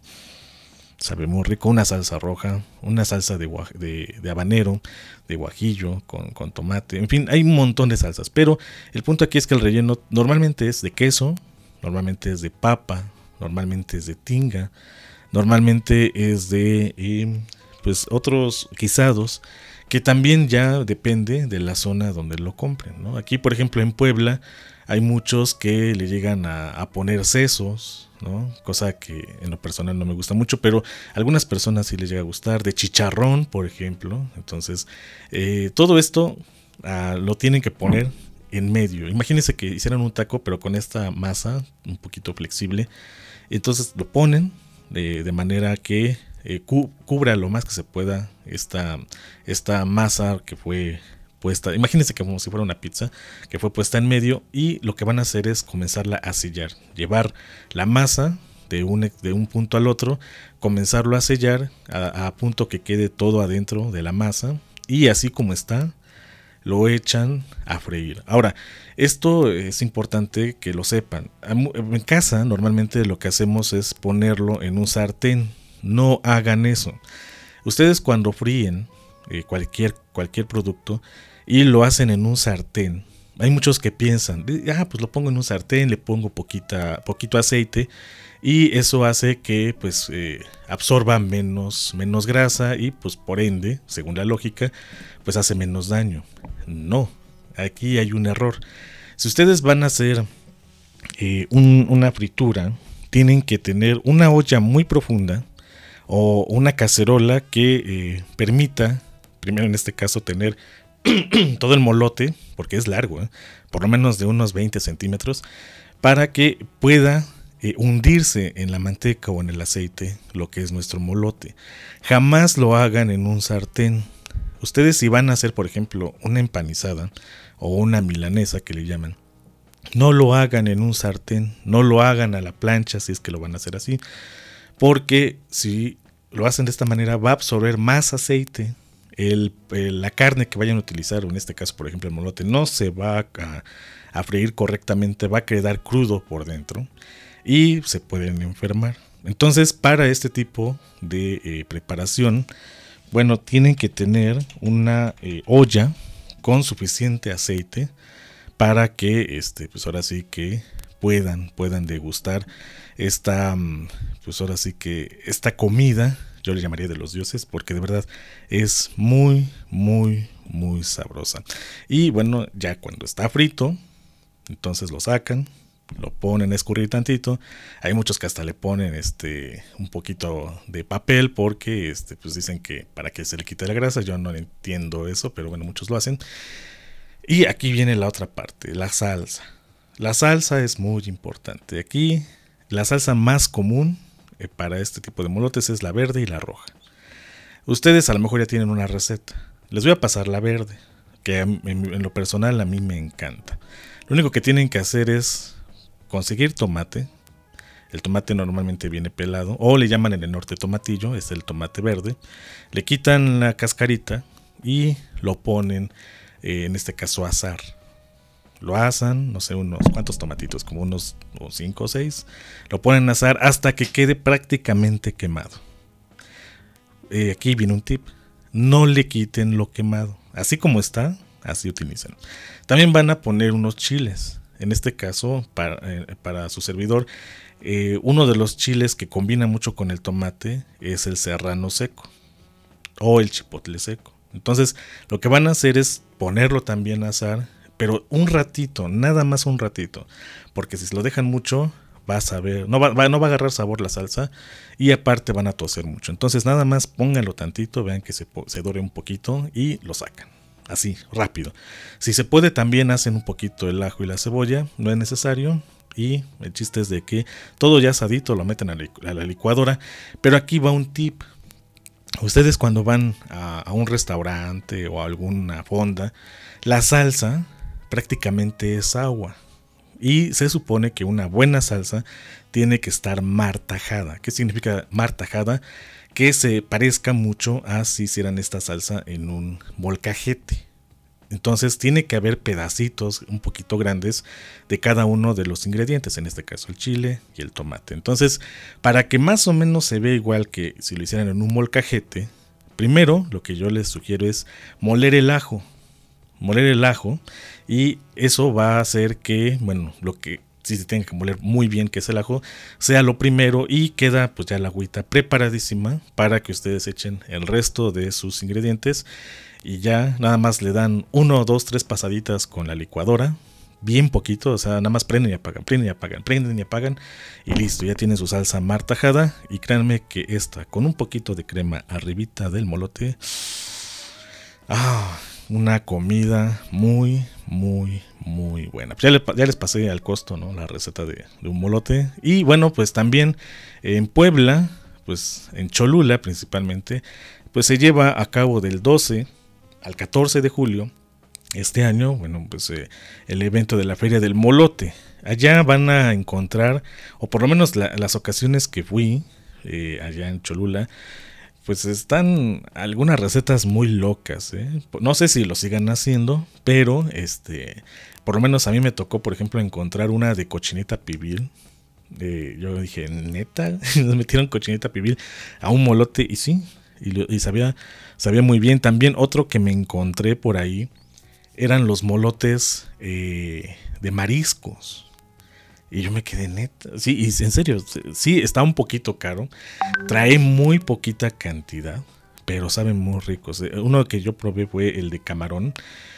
[SPEAKER 2] sabe muy rico, una salsa roja, una salsa de, de, de habanero, de guajillo, con, con tomate, en fin, hay un montón de salsas, pero el punto aquí es que el relleno normalmente es de queso, normalmente es de papa, normalmente es de tinga, normalmente es de eh, pues otros guisados, que también ya depende de la zona donde lo compren, ¿no? Aquí, por ejemplo, en Puebla hay muchos que le llegan a, a poner sesos, ¿no? Cosa que en lo personal no me gusta mucho, pero a algunas personas sí les llega a gustar, de chicharrón, por ejemplo. Entonces, eh, todo esto uh, lo tienen que poner en medio. Imagínense que hicieran un taco, pero con esta masa un poquito flexible. Entonces lo ponen de, de manera que eh, cu- cubra lo más que se pueda esta, esta masa que fue puesta. Imagínense que como si fuera una pizza que fue puesta en medio, y lo que van a hacer es comenzarla a sellar, llevar la masa de un, de un punto al otro, comenzarlo a sellar a, a punto que quede todo adentro de la masa, y así como está lo echan a freír. Ahora, esto es importante que lo sepan. En casa normalmente lo que hacemos es ponerlo en un sartén. No hagan eso. Ustedes cuando fríen eh, cualquier, cualquier producto y lo hacen en un sartén, hay muchos que piensan, ah, pues lo pongo en un sartén, le pongo poquita, poquito aceite, y eso hace que pues eh, absorba menos, menos grasa, y pues por ende, según la lógica, pues hace menos daño. No, aquí hay un error. Si ustedes van a hacer eh, un, una fritura, tienen que tener una olla muy profunda o una cacerola que eh, permita, primero en este caso, tener todo el molote, porque es largo, ¿eh? por lo menos de unos veinte centímetros, para que pueda eh, hundirse en la manteca o en el aceite lo que es nuestro molote. Jamás lo hagan en un sartén. Ustedes, si van a hacer, por ejemplo, una empanizada o una milanesa que le llaman, no lo hagan en un sartén, no lo hagan a la plancha si es que lo van a hacer así, porque si lo hacen de esta manera va a absorber más aceite. El, el, la carne que vayan a utilizar, en este caso por ejemplo el molote, no se va a, a freír correctamente, va a quedar crudo por dentro y se pueden enfermar. Entonces, para este tipo de eh, preparación, bueno, tienen que tener una eh, olla con suficiente aceite para que este, pues ahora sí que puedan, puedan degustar esta, pues ahora sí que esta comida. Yo le llamaría de los dioses, porque de verdad es muy, muy, muy sabrosa. Y bueno, ya cuando está frito, entonces lo sacan, lo ponen a escurrir tantito. Hay muchos que hasta le ponen este un poquito de papel, porque este, pues dicen que para que se le quite la grasa. Yo no entiendo eso, pero bueno, muchos lo hacen. Y aquí viene la otra parte, la salsa. La salsa es muy importante. Aquí la salsa más común para este tipo de molotes es la verde y la roja. Ustedes a lo mejor ya tienen una receta. Les voy a pasar la verde, que en, en lo personal a mí me encanta. Lo único que tienen que hacer es conseguir tomate. El tomate normalmente viene pelado, o le llaman en el norte tomatillo, es el tomate verde. Le quitan la cascarita y lo ponen, eh, en este caso, a asar. Lo asan, no sé, unos cuantos tomatitos, como unos cinco o seis. Lo ponen a asar hasta que quede prácticamente quemado. Eh, aquí viene un tip. No le quiten lo quemado. Así como está, así utilizan. También van a poner unos chiles. En este caso, para, eh, para su servidor, eh, uno de los chiles que combina mucho con el tomate es el serrano seco. o el chipotle seco. Entonces lo que van a hacer es ponerlo también a asar, pero un ratito, nada más un ratito, porque si se lo dejan mucho va a saber, no va, va, no va a agarrar sabor la salsa y aparte van a toser mucho. Entonces nada más pónganlo tantito, vean que se, se dore un poquito y lo sacan. Así, rápido. Si se puede también hacen un poquito el ajo y la cebolla, no es necesario. Y el chiste es de que todo ya asadito lo meten a la licuadora. Pero aquí va un tip. Ustedes cuando van a, a un restaurante o a alguna fonda, la salsa prácticamente es agua. Y se supone que una buena salsa tiene que estar martajada. ¿Qué significa martajada? Que se parezca mucho a si hicieran esta salsa en un molcajete. Entonces tiene que haber pedacitos un poquito grandes de cada uno de los ingredientes, en este caso el chile y el tomate. Entonces, para que más o menos se vea igual que si lo hicieran en un molcajete, primero lo que yo les sugiero es moler el ajo. Moler el ajo y eso va a hacer que, bueno, lo que si se tiene que moler muy bien, que es el ajo, sea lo primero y queda pues ya la agüita preparadísima para que ustedes echen el resto de sus ingredientes y ya nada más le dan uno, dos, tres pasaditas con la licuadora, bien poquito, o sea, nada más prenden y apagan, prenden y apagan, prenden y apagan y listo, ya tienen su salsa martajada y créanme que esta con un poquito de crema arribita del molote, ah, una comida muy, muy, muy buena. Ya, le, ya les pasé al costo, ¿no? La receta de, de un molote. Y bueno, pues también en Puebla, pues en Cholula principalmente, pues se lleva a cabo del doce al catorce de julio este año, bueno, pues eh, el evento de la Feria del Molote. Allá van a encontrar, o por lo menos la, las ocasiones que fui eh, allá en Cholula, pues están algunas recetas muy locas, ¿eh? No sé si lo sigan haciendo, pero este, por lo menos a mí me tocó, por ejemplo, encontrar una de cochinita pibil. Eh, yo dije, neta, nos metieron cochinita pibil a un molote y sí, y, lo, y sabía, sabía muy bien. También otro que me encontré por ahí eran los molotes eh, de mariscos. Y yo me quedé neta. Sí, y en serio, sí, está un poquito caro. Trae muy poquita cantidad, pero saben muy ricos. Uno que yo probé fue el de camarón.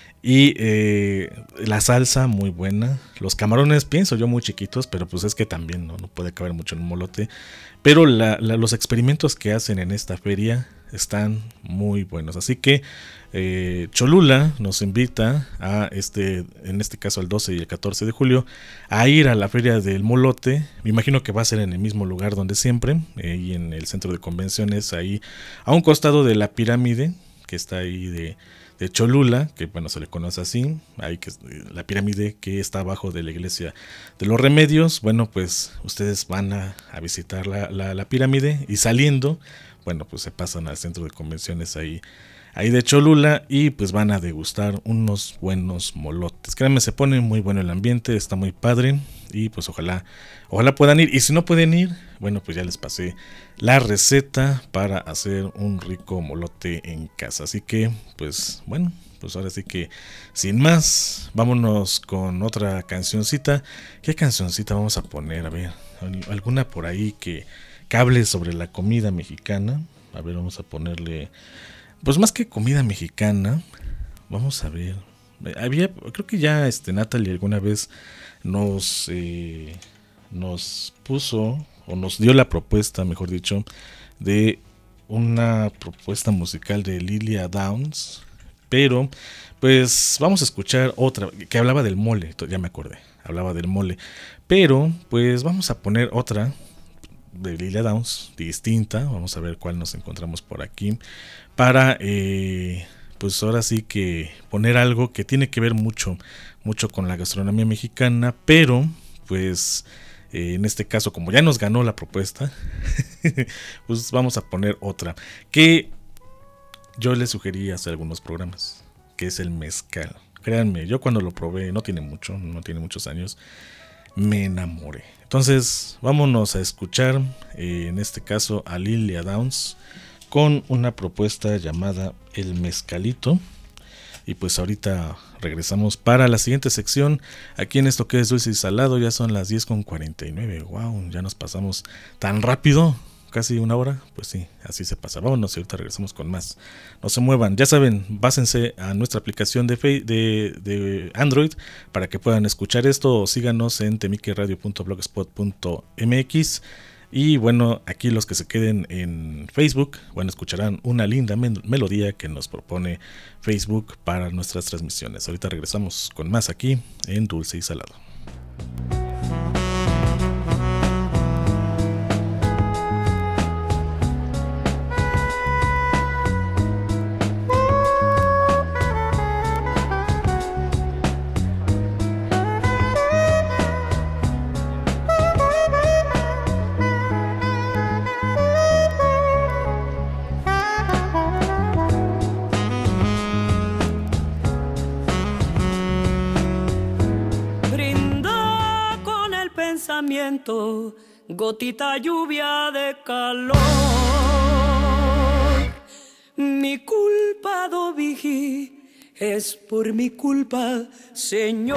[SPEAKER 2] Y eh, la salsa muy buena. Los camarones pienso yo muy chiquitos, pero pues es que también no, no puede caber mucho en un molote. Pero la, la, los experimentos que hacen en esta feria están muy buenos. Así que eh, Cholula nos invita a este, en este caso el doce y el catorce de julio, a ir a la feria del molote. Me imagino que va a ser en el mismo lugar donde siempre, eh, y en el centro de convenciones, ahí a un costado de la pirámide que está ahí de, de Cholula, que bueno, se le conoce así, ahí que la pirámide que está abajo de la iglesia de los Remedios. Bueno, pues ustedes van a, a visitar la, la, la pirámide y saliendo, bueno, pues se pasan al centro de convenciones ahí, ahí de Cholula y pues van a degustar unos buenos molotes. Créanme, se pone muy bueno el ambiente, está muy padre y pues ojalá, ojalá puedan ir. Y si no pueden ir, bueno, pues ya les pasé la receta para hacer un rico molote en casa. Así que, pues bueno, pues ahora sí que sin más, vámonos con otra cancioncita. ¿Qué cancioncita vamos a poner? A ver, alguna por ahí que... que hable sobre la comida mexicana. A ver, vamos a ponerle, pues más que comida mexicana, vamos a ver, había, creo que ya este Natalie alguna vez nos eh, nos puso o nos dio la propuesta, mejor dicho, de una propuesta musical de Lilia Downs, pero pues vamos a escuchar otra que hablaba del mole, ya me acordé, hablaba del mole, pero pues vamos a poner otra de Lilia Downs, distinta. Vamos a ver cuál nos encontramos por aquí para eh, pues ahora sí que poner algo que tiene que ver mucho mucho con la gastronomía mexicana, pero pues eh, en este caso, como ya nos ganó la propuesta, pues vamos a poner otra que yo le sugerí hace algunos programas, que es el mezcal. Créanme, yo cuando lo probé, no tiene mucho, no tiene muchos años, me enamoré. Entonces vámonos a escuchar eh, en este caso a Lilia Downs con una propuesta llamada El Mezcalito. Y pues ahorita regresamos para la siguiente sección aquí en esto que es Dulce y Salado. Ya son las diez con cuarenta y nueve. Wow, ya nos pasamos tan rápido casi una hora, pues sí, así se pasa. Vámonos y ahorita regresamos con más. No se muevan, ya saben, básense a nuestra aplicación de, de, de Android para que puedan escuchar esto, o síganos en temiqueradio punto blogspot punto m x. Y bueno, aquí los que se queden en Facebook, bueno, escucharán una linda melodía que nos propone Facebook para nuestras transmisiones. Ahorita regresamos con más aquí en Dulce y Salado.
[SPEAKER 7] Gotita lluvia de calor, mi culpa, Dovigi, es por mi culpa, Señor.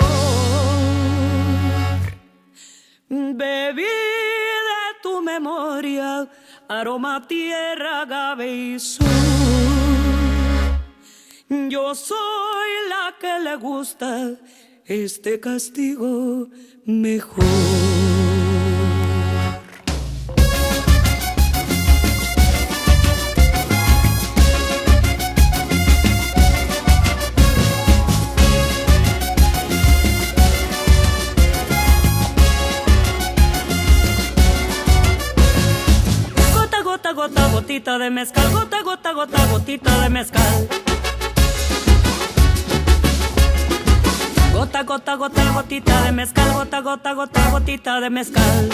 [SPEAKER 7] Bebí de tu memoria, aroma, tierra, agave y sol. Yo soy la que le gusta este castigo mejor. Gota, gotita de mezcal, gota, gota, gota, gotita de mezcal. Gota, gota, gota, gotita de mezcal, gota, gota, gota, gotita de mezcal.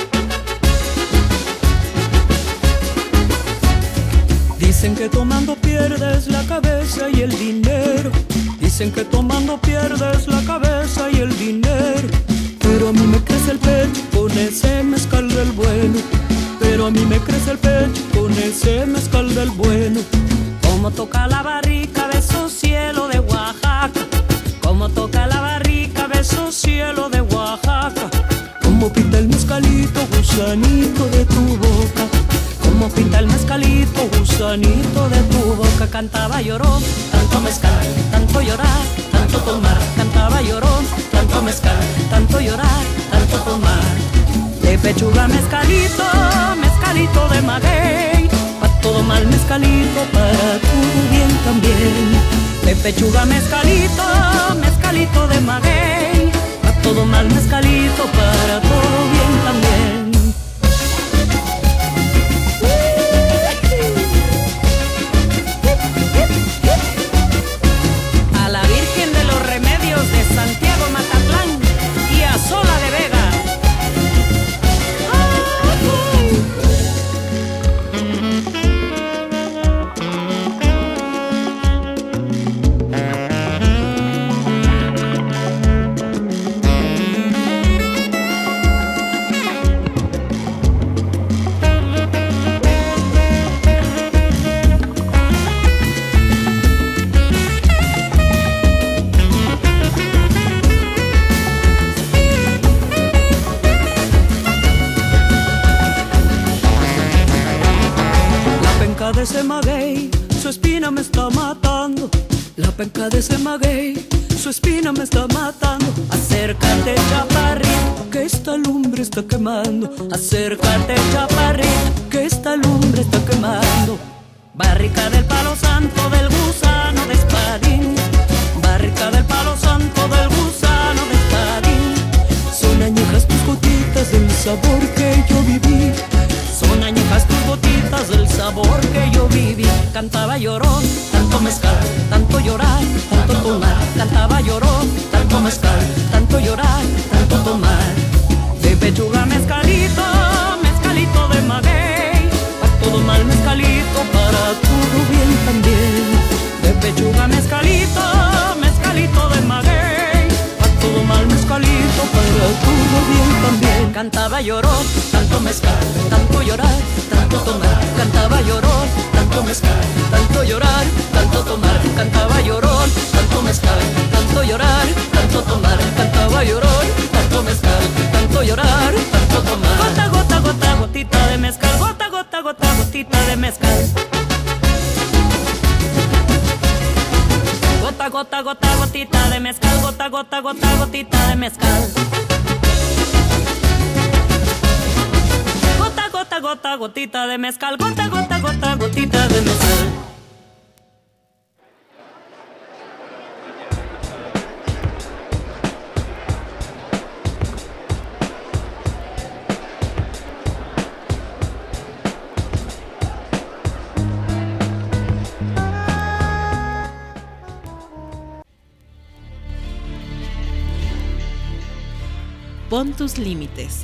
[SPEAKER 7] Dicen que tomando pierdes la cabeza y el dinero. Dicen que tomando pierdes la cabeza y el dinero. Pero a mí me crece el pecho con ese mezcal del bueno. Pero a mí me crece el pecho con ese mezcal del bueno. Como toca la barrica, beso cielo de Oaxaca. Como toca la barrica, beso cielo de Oaxaca. Como pinta el mezcalito, gusanito de tu boca. Como pinta el mezcalito, gusanito de tu boca. Cantaba llorón, tanto mezcal, tanto llorar, tanto tomar. Cantaba llorón, tanto mezcal, tanto llorar, tanto tomar. De pechuga mezcalito, mezcalito de maguey. Pa' todo mal mezcalito, para tu bien también. De pechuga mezcalito, mezcalito de maguey. Pa' todo mal mezcalito, para todo bien también. A la Virgen de los Remedios de Santiago Matatlán y a Sola de Vega. De ese maguey, su espina me está matando. La penca de ese maguey, su espina me está matando. Acércate, chaparrito, que esta lumbre está quemando. Acércate, chaparrito, que esta lumbre está quemando. Barrica del palo santo del gusano de espadín. Barrica del palo santo del gusano de espadín. Son añejas tus gotitas del sabor que yo viví. Son añejas tus gotitas del sabor que yo viví. Cantaba llorón, tanto mezcal, tanto llorar, tanto tomar. Cantaba llorón, tanto mezcal, tanto llorar, tanto tomar. De pechuga mezcalito, mezcalito de maguey. Pa' todo mal mezcalito, para todo bien también. De pechuga mezcalito, mezcalito de maguey. Pa' todo mal mezcalito, para todo bien también. Cantaba llorón, tanto mezcal, tanto llorar, tanto tomar. Cantaba llorón, tanto mezcal, tanto llorar, tanto tomar. Cantaba llorón, tanto mezcal, tanto llorar, tanto tomar. Cantaba llorón, tanto mezcal, tanto llorar, tanto tomar. Gota, gota, gota, gotita de mezcal. Gota, gota, gota, Gota, gota, gota, gotita de mezcal. Gota, gota, gota, gotita de mezcal. Gota, gota, gota, gotita de mezcal. Gota, gota, gota, gotita de mezcal.
[SPEAKER 3] Pon tus límites.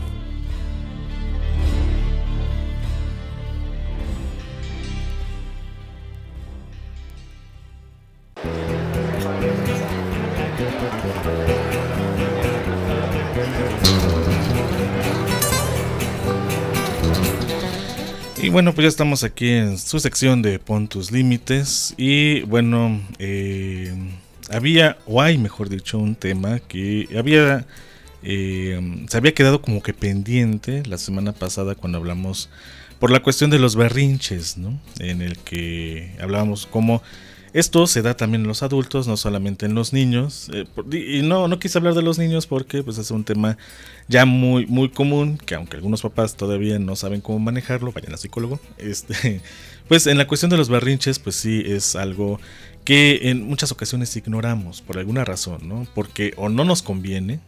[SPEAKER 2] Y bueno, pues ya estamos aquí en su sección de Pon tus límites. Y bueno, eh, había, o hay mejor dicho, un tema que había, eh, se había quedado como que pendiente la semana pasada cuando hablamos por la cuestión de los berrinches, ¿no? En el que hablábamos cómo esto se da también en los adultos, no solamente en los niños. Eh, y no, no quise hablar de los niños porque pues es un tema ya muy, muy común, que aunque algunos papás todavía no saben cómo manejarlo, vayan al psicólogo. Este, pues en la cuestión de los berrinches, pues sí es algo que en muchas ocasiones ignoramos por alguna razón, ¿no? Porque o no nos conviene,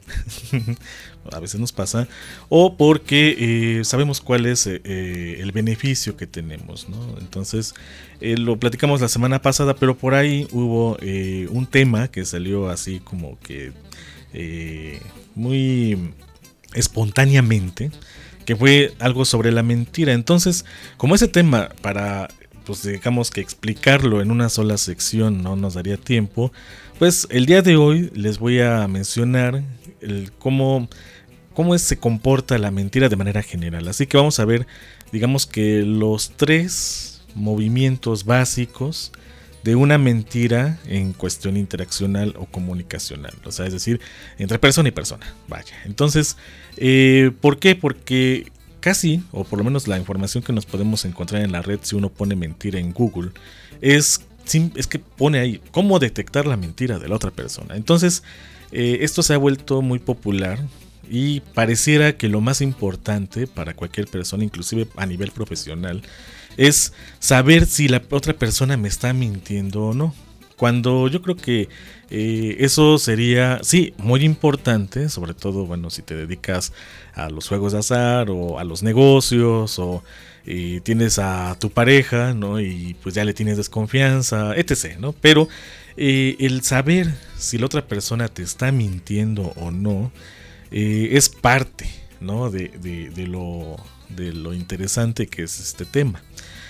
[SPEAKER 2] a veces nos pasa, o porque eh, sabemos cuál es eh, el beneficio que tenemos, ¿no? Entonces, eh, lo platicamos la semana pasada, pero por ahí hubo eh, un tema que salió así como que eh, muy espontáneamente, que fue algo sobre la mentira. Entonces, como ese tema para... pues digamos que explicarlo en una sola sección no nos daría tiempo, pues el día de hoy les voy a mencionar el cómo, cómo es, se comporta la mentira de manera general. Así que vamos a ver, digamos que los tres movimientos básicos de una mentira en cuestión interaccional o comunicacional, o sea, es decir, entre persona y persona, vaya. Entonces, eh, ¿por qué? Porque casi, o por lo menos la información que nos podemos encontrar en la red si uno pone mentira en Google, es, es que pone ahí cómo detectar la mentira de la otra persona. Entonces, eh, esto se ha vuelto muy popular y pareciera que lo más importante para cualquier persona, inclusive a nivel profesional, es saber si la otra persona me está mintiendo o no. Cuando yo creo que eh, eso sería, sí, muy importante, sobre todo, bueno, si te dedicas a los juegos de azar o a los negocios o eh, tienes a tu pareja, ¿no? Y pues ya le tienes desconfianza, etcétera, ¿no? Pero eh, el saber si la otra persona te está mintiendo o no eh, es parte, ¿no? De, de, de, lo, de lo interesante que es este tema.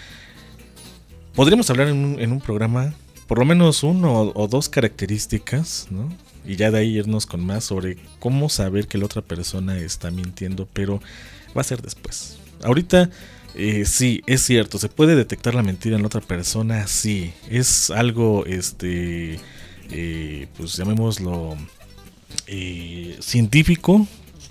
[SPEAKER 2] Podríamos hablar en un, en un programa por lo menos uno o dos características, ¿no? Y ya de ahí irnos con más sobre cómo saber que la otra persona está mintiendo, pero va a ser después. Ahorita, eh, sí, es cierto, se puede detectar la mentira en la otra persona, sí. Es algo, este, eh, pues llamémoslo eh, científico,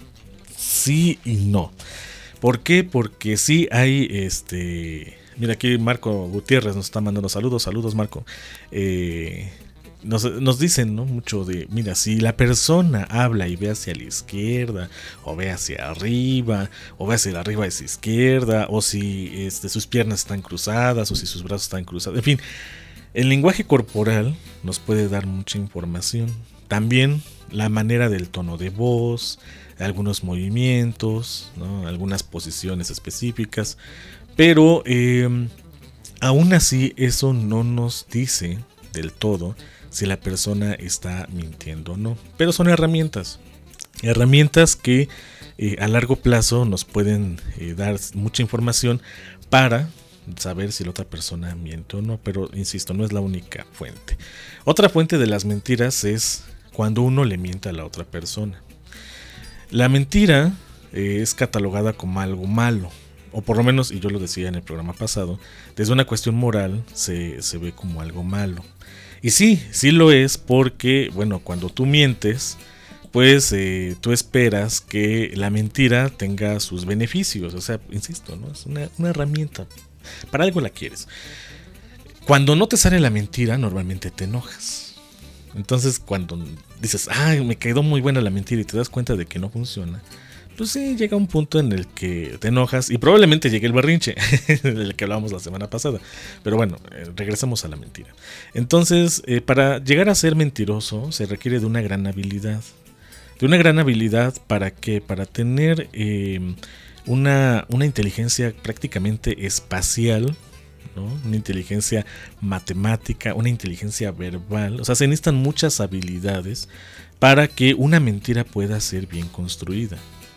[SPEAKER 2] sí y no. ¿Por qué? Porque sí hay, este... Mira, aquí Marco Gutiérrez nos está mandando saludos, saludos Marco. Eh, nos, nos dicen, ¿no? Mucho de, mira, si la persona habla y ve hacia la izquierda, o ve hacia arriba, o ve hacia arriba hacia la izquierda, o si este, sus piernas están cruzadas, o si sus brazos están cruzados, en fin, el lenguaje corporal nos puede dar mucha información. También la manera del tono de voz, algunos movimientos, ¿no? Algunas posiciones específicas. Pero eh, aún así eso no nos dice del todo si la persona está mintiendo o no. Pero son herramientas. Herramientas que eh, a largo plazo nos pueden eh, dar mucha información para saber si la otra persona miente o no. Pero insisto, no es la única fuente. Otra fuente de las mentiras es cuando uno le miente a la otra persona. La mentira eh, es catalogada como algo malo. O por lo menos, y yo lo decía en el programa pasado, desde una cuestión moral se, se ve como algo malo. Y sí, sí lo es porque, bueno, cuando tú mientes, pues eh, tú esperas que la mentira tenga sus beneficios. O sea, insisto, ¿no? Es una, una herramienta. Para algo la quieres. Cuando no te sale la mentira, normalmente te enojas. Entonces cuando dices, ay, me quedó muy buena la mentira y te das cuenta de que no funciona, pues sí, llega un punto en el que te enojas y probablemente llegue el berrinche, del que hablábamos la semana pasada. Pero bueno, eh, regresemos a la mentira. Entonces, eh, para llegar a ser mentiroso se requiere de una gran habilidad. De una gran habilidad para que, para tener eh, una, una inteligencia prácticamente espacial, ¿no? Una inteligencia matemática, una inteligencia verbal. O sea, se necesitan muchas habilidades para que una mentira pueda ser bien construida.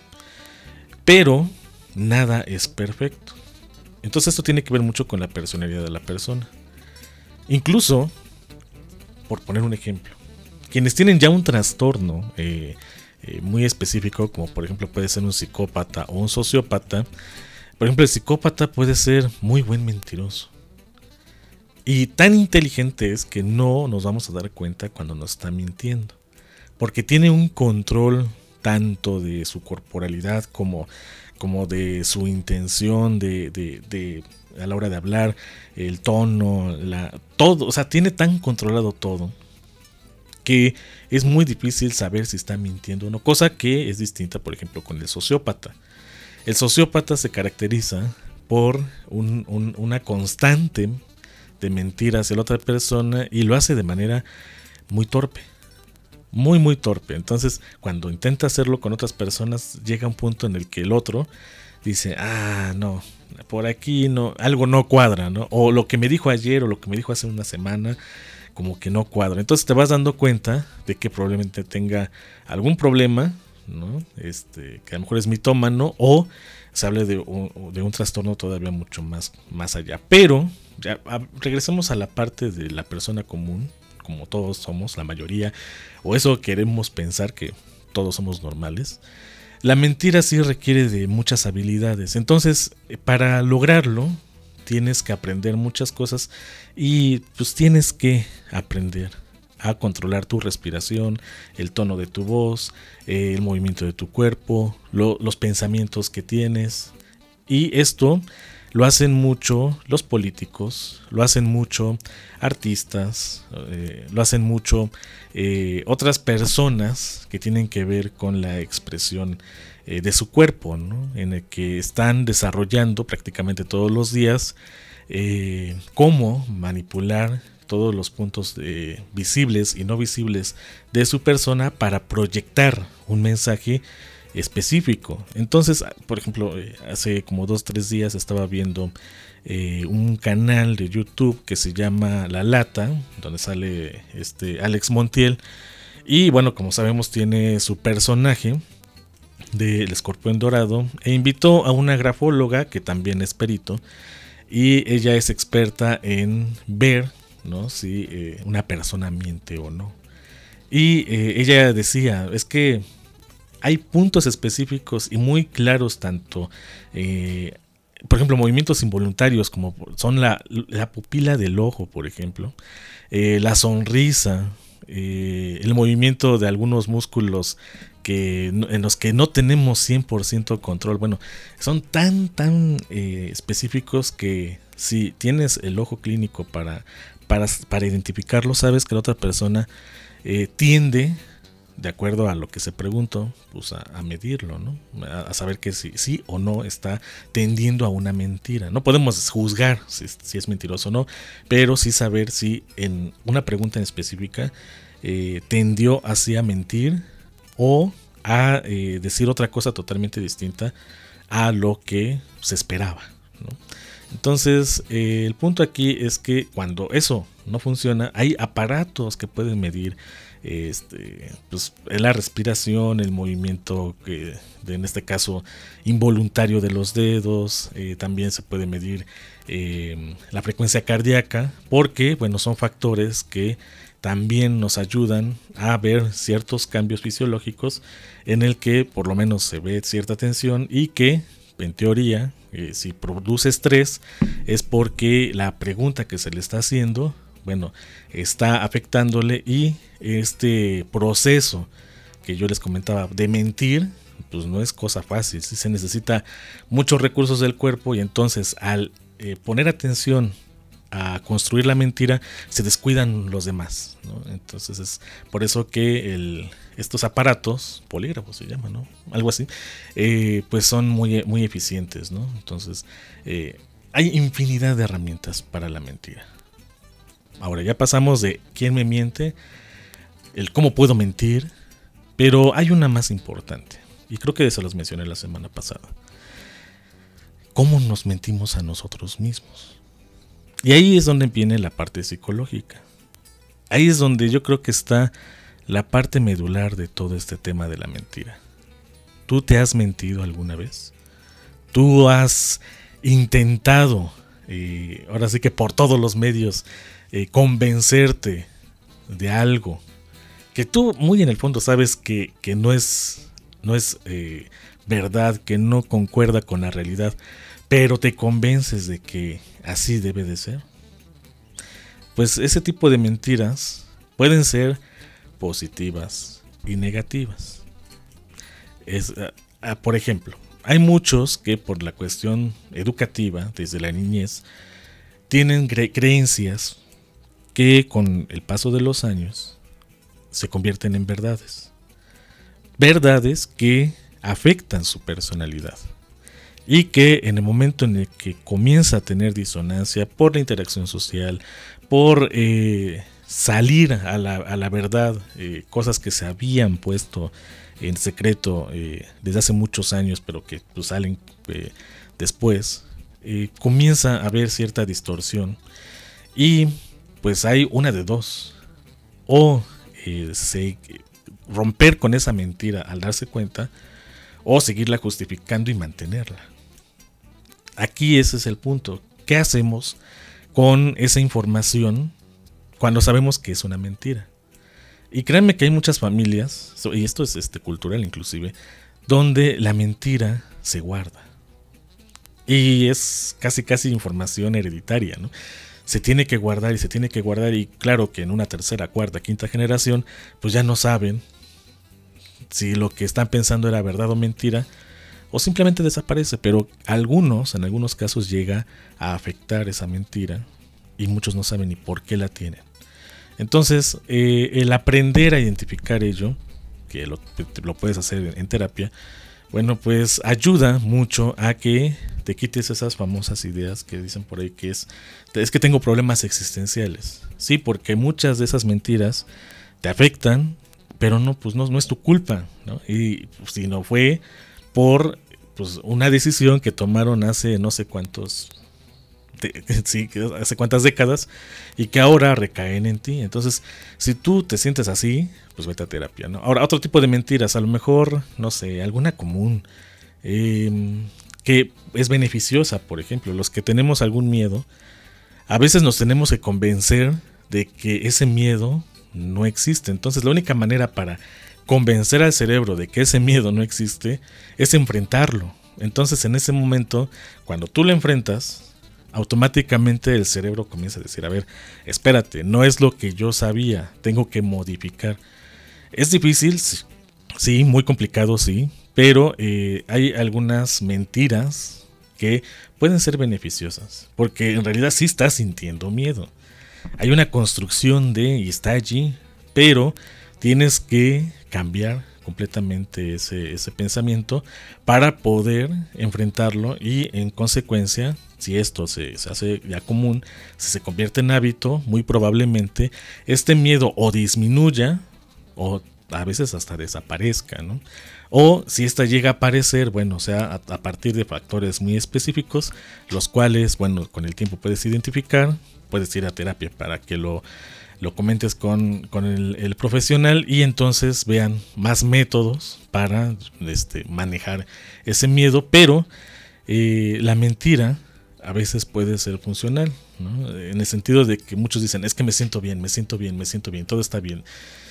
[SPEAKER 2] Pero nada es perfecto. Entonces esto tiene que ver mucho con la personalidad de la persona. Incluso, por poner un ejemplo, quienes tienen ya un trastorno eh, eh, muy específico, como por ejemplo puede ser un psicópata o un sociópata. Por ejemplo, el psicópata puede ser muy buen mentiroso. Y tan inteligente es que no nos vamos a dar cuenta cuando nos está mintiendo. Porque tiene un control tanto de su corporalidad como, como de su intención de, de, de a la hora de hablar, el tono, la, todo, o sea, tiene tan controlado todo que es muy difícil saber si está mintiendo o no, cosa que es distinta, por ejemplo, con el sociópata. El sociópata se caracteriza por un, un, una constante de mentir hacia la otra persona y lo hace de manera muy torpe. Muy muy torpe. Entonces cuando intenta hacerlo con otras personas llega un punto en el que el otro dice, ah no, por aquí no, algo no cuadra, ¿no? O lo que me dijo ayer o lo que me dijo hace una semana como que no cuadra. Entonces te vas dando cuenta de que probablemente tenga algún problema, ¿no? Este, que a lo mejor es mitómano o se hable de un, de un trastorno todavía mucho más, más allá. Pero ya a, regresemos a la parte de la persona común, como todos somos, la mayoría, o eso queremos pensar que todos somos normales. La mentira sí requiere de muchas habilidades. Entonces, para lograrlo, tienes que aprender muchas cosas y pues tienes que aprender a controlar tu respiración, el tono de tu voz, eh, el movimiento de tu cuerpo, lo, los pensamientos que tienes. Y esto lo hacen mucho los políticos, lo hacen mucho artistas, eh, lo hacen mucho eh, otras personas que tienen que ver con la expresión eh, de su cuerpo, ¿no? En el que están desarrollando prácticamente todos los días eh, cómo manipular todos los puntos eh, visibles y no visibles de su persona para proyectar un mensaje específico. Entonces, por ejemplo, hace como dos tres días estaba viendo eh, un canal de YouTube que se llama La Lata, donde sale este Alex Montiel, y bueno, como sabemos tiene su personaje del escorpión dorado, e invitó a una grafóloga que también es perito, y ella es experta en ver, ¿no?, si eh, una persona miente o no. Y eh, ella decía, es que hay puntos específicos y muy claros, tanto, eh, por ejemplo, movimientos involuntarios como son la, la pupila del ojo, por ejemplo, eh, la sonrisa, eh, el movimiento de algunos músculos que, en los que no tenemos cien por ciento control. Bueno, son tan, tan eh, específicos que si tienes el ojo clínico para, para, para identificarlo, sabes que la otra persona eh, tiende, de acuerdo a lo que se preguntó, pues a, a medirlo, ¿no? A, a saber que si sí o no está tendiendo a una mentira. No podemos juzgar si, si es mentiroso o no, pero sí saber si en una pregunta en específica eh, tendió hacia mentir o a eh, decir otra cosa totalmente distinta a lo que se esperaba, ¿no? Entonces, eh, el punto aquí es que cuando eso no funciona, hay aparatos que pueden medir este, pues, la respiración, el movimiento, que, de, en este caso, involuntario de los dedos. Eh, también se puede medir eh, la frecuencia cardíaca, porque, bueno, son factores que también nos ayudan a ver ciertos cambios fisiológicos en el que por lo menos se ve cierta tensión y que, en teoría, eh, si produce estrés es porque la pregunta que se le está haciendo, bueno, está afectándole, y este proceso que yo les comentaba de mentir, pues no es cosa fácil, sí se necesita muchos recursos del cuerpo, y entonces al eh, poner atención a construir la mentira, se descuidan los demás, ¿no? Entonces es por eso que el, estos aparatos, polígrafos se llaman, ¿no? Algo así, eh, pues son muy, muy eficientes, ¿no? Entonces eh, hay infinidad de herramientas para la mentira. Ahora ya pasamos de quién me miente, el cómo puedo mentir, pero hay una más importante, y creo que se los mencioné la semana pasada. ¿Cómo nos mentimos a nosotros mismos? Y ahí es donde viene la parte psicológica. Ahí es donde yo creo que está la parte medular de todo este tema de la mentira. ¿Tú te has mentido alguna vez? ¿Tú has intentado, eh, ahora sí que por todos los medios, eh, convencerte de algo que tú muy en el fondo sabes que, que no es, no es eh, verdad, que no concuerda con la realidad, pero te convences de que así debe de ser? Pues ese tipo de mentiras pueden ser positivas y negativas. Es, uh, uh, por ejemplo, hay muchos que por la cuestión educativa, desde la niñez, tienen cre- creencias que con el paso de los años se convierten en verdades. Verdades que afectan su personalidad y que en el momento en el que comienza a tener disonancia por la interacción social, por eh, salir a la, a la verdad, eh, cosas que se habían puesto en secreto eh, desde hace muchos años, pero que pues, salen eh, después, eh, comienza a haber cierta distorsión y pues hay una de dos: o eh, se, romper con esa mentira al darse cuenta, o seguirla justificando y mantenerla. Aquí ese es el punto. ¿Qué hacemos con esa información cuando sabemos que es una mentira? Y créanme que hay muchas familias, y esto es este, cultural inclusive, donde la mentira se guarda. Y es casi casi información hereditaria, ¿no? Se tiene que guardar y se tiene que guardar, y claro que en una tercera, cuarta, quinta generación, pues ya no saben si lo que están pensando era verdad o mentira, o simplemente desaparece. Pero algunos, en algunos casos, llega a afectar esa mentira y muchos no saben ni por qué la tienen. Entonces, eh, el aprender a identificar ello, que lo, lo puedes hacer en terapia, bueno, pues ayuda mucho a que te quites esas famosas ideas que dicen por ahí que es, es que tengo problemas existenciales. Sí, porque muchas de esas mentiras te afectan, pero no, pues no, no es tu culpa, ¿no? Y pues, si no fue por pues, una decisión que tomaron hace no sé cuántos, de, sí, hace cuántas décadas, y que ahora recaen en ti. Entonces, si tú te sientes así, pues vete a terapia, ¿no? Ahora, otro tipo de mentiras, a lo mejor, no sé, alguna común, eh, que es beneficiosa, por ejemplo, los que tenemos algún miedo, a veces nos tenemos que convencer de que ese miedo no existe. Entonces la única manera para convencer al cerebro de que ese miedo no existe es enfrentarlo. Entonces en ese momento, cuando tú lo enfrentas, automáticamente el cerebro comienza a decir, a ver, espérate, no es lo que yo sabía, tengo que modificar. Es difícil, sí, sí, muy complicado, sí, pero eh, hay algunas mentiras que pueden ser beneficiosas, porque en realidad sí estás sintiendo miedo. Hay una construcción de, y está allí, pero tienes que cambiar completamente ese, ese pensamiento para poder enfrentarlo, y en consecuencia, si esto se, se hace ya común, si se convierte en hábito, muy probablemente este miedo o disminuya o a veces hasta desaparezca, ¿no? O si esta llega a aparecer, bueno, o sea, a, a partir de factores muy específicos, los cuales, bueno, con el tiempo puedes identificar. Puedes ir a terapia para que lo, lo comentes con, con el, el profesional, y entonces vean más métodos para este, manejar ese miedo. Pero eh, la mentira a veces puede ser funcional, ¿no? En el sentido de que muchos dicen, es que me siento bien, me siento bien, me siento bien, todo está bien.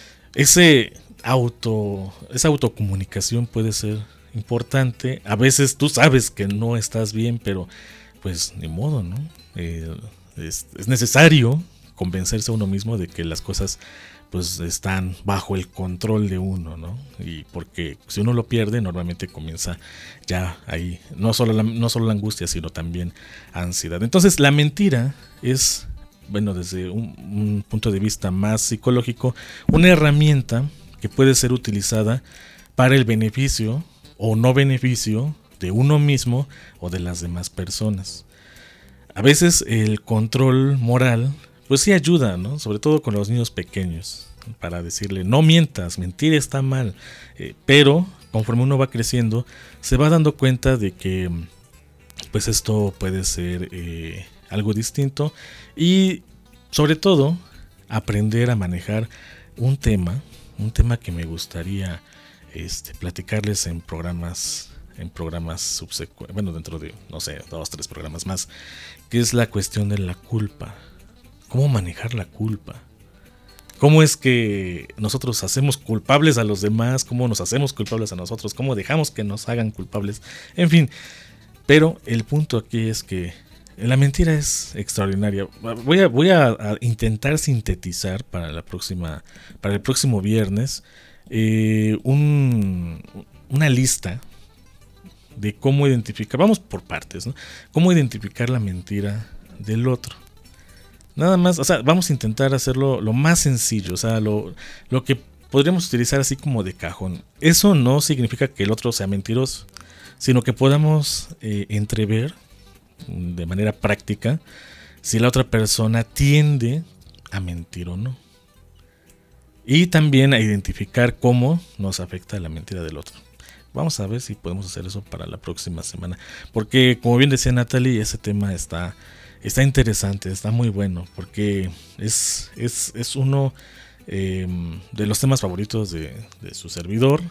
[SPEAKER 2] Ese auto, esa autocomunicación puede ser importante. A veces tú sabes que no estás bien, pero pues ni modo, ¿no? Eh, Es, es necesario convencerse a uno mismo de que las cosas pues están bajo el control de uno, ¿no? Y porque si uno lo pierde, normalmente comienza ya ahí no solo la, no solo la angustia, sino también ansiedad. Entonces la mentira es bueno, desde un, un punto de vista más psicológico, una herramienta que puede ser utilizada para el beneficio o no beneficio de uno mismo o de las demás personas. A veces el control moral pues sí ayuda, ¿no? Sobre todo con los niños pequeños, para decirle no mientas, mentir está mal, eh, pero conforme uno va creciendo se va dando cuenta de que pues esto puede ser eh, algo distinto, y sobre todo aprender a manejar un tema, un tema que me gustaría este, platicarles en programas, en programas subsecuentes, bueno, dentro de, no sé, dos, tres programas más, que es la cuestión de la culpa. ¿Cómo manejar la culpa? ¿Cómo es que nosotros hacemos culpables a los demás? ¿Cómo nos hacemos culpables a nosotros? ¿Cómo dejamos que nos hagan culpables? En fin, pero el punto aquí es que la mentira es extraordinaria. Voy a, voy a, a intentar sintetizar para la próxima, para el próximo viernes, eh, un, una lista de cómo identificar, vamos por partes, ¿no? Cómo identificar la mentira del otro. Nada más, o sea, vamos a intentar hacerlo lo más sencillo, o sea, lo, lo que podríamos utilizar así como de cajón. Eso no significa que el otro sea mentiroso, sino que podamos eh, entrever de manera práctica si la otra persona tiende a mentir o no. Y también a identificar cómo nos afecta la mentira del otro. Vamos a ver si podemos hacer eso para la próxima semana. Porque, como bien decía Natalie, ese tema está, está interesante, está muy bueno. Porque es, es, es uno eh, de los temas favoritos de, de su servidor.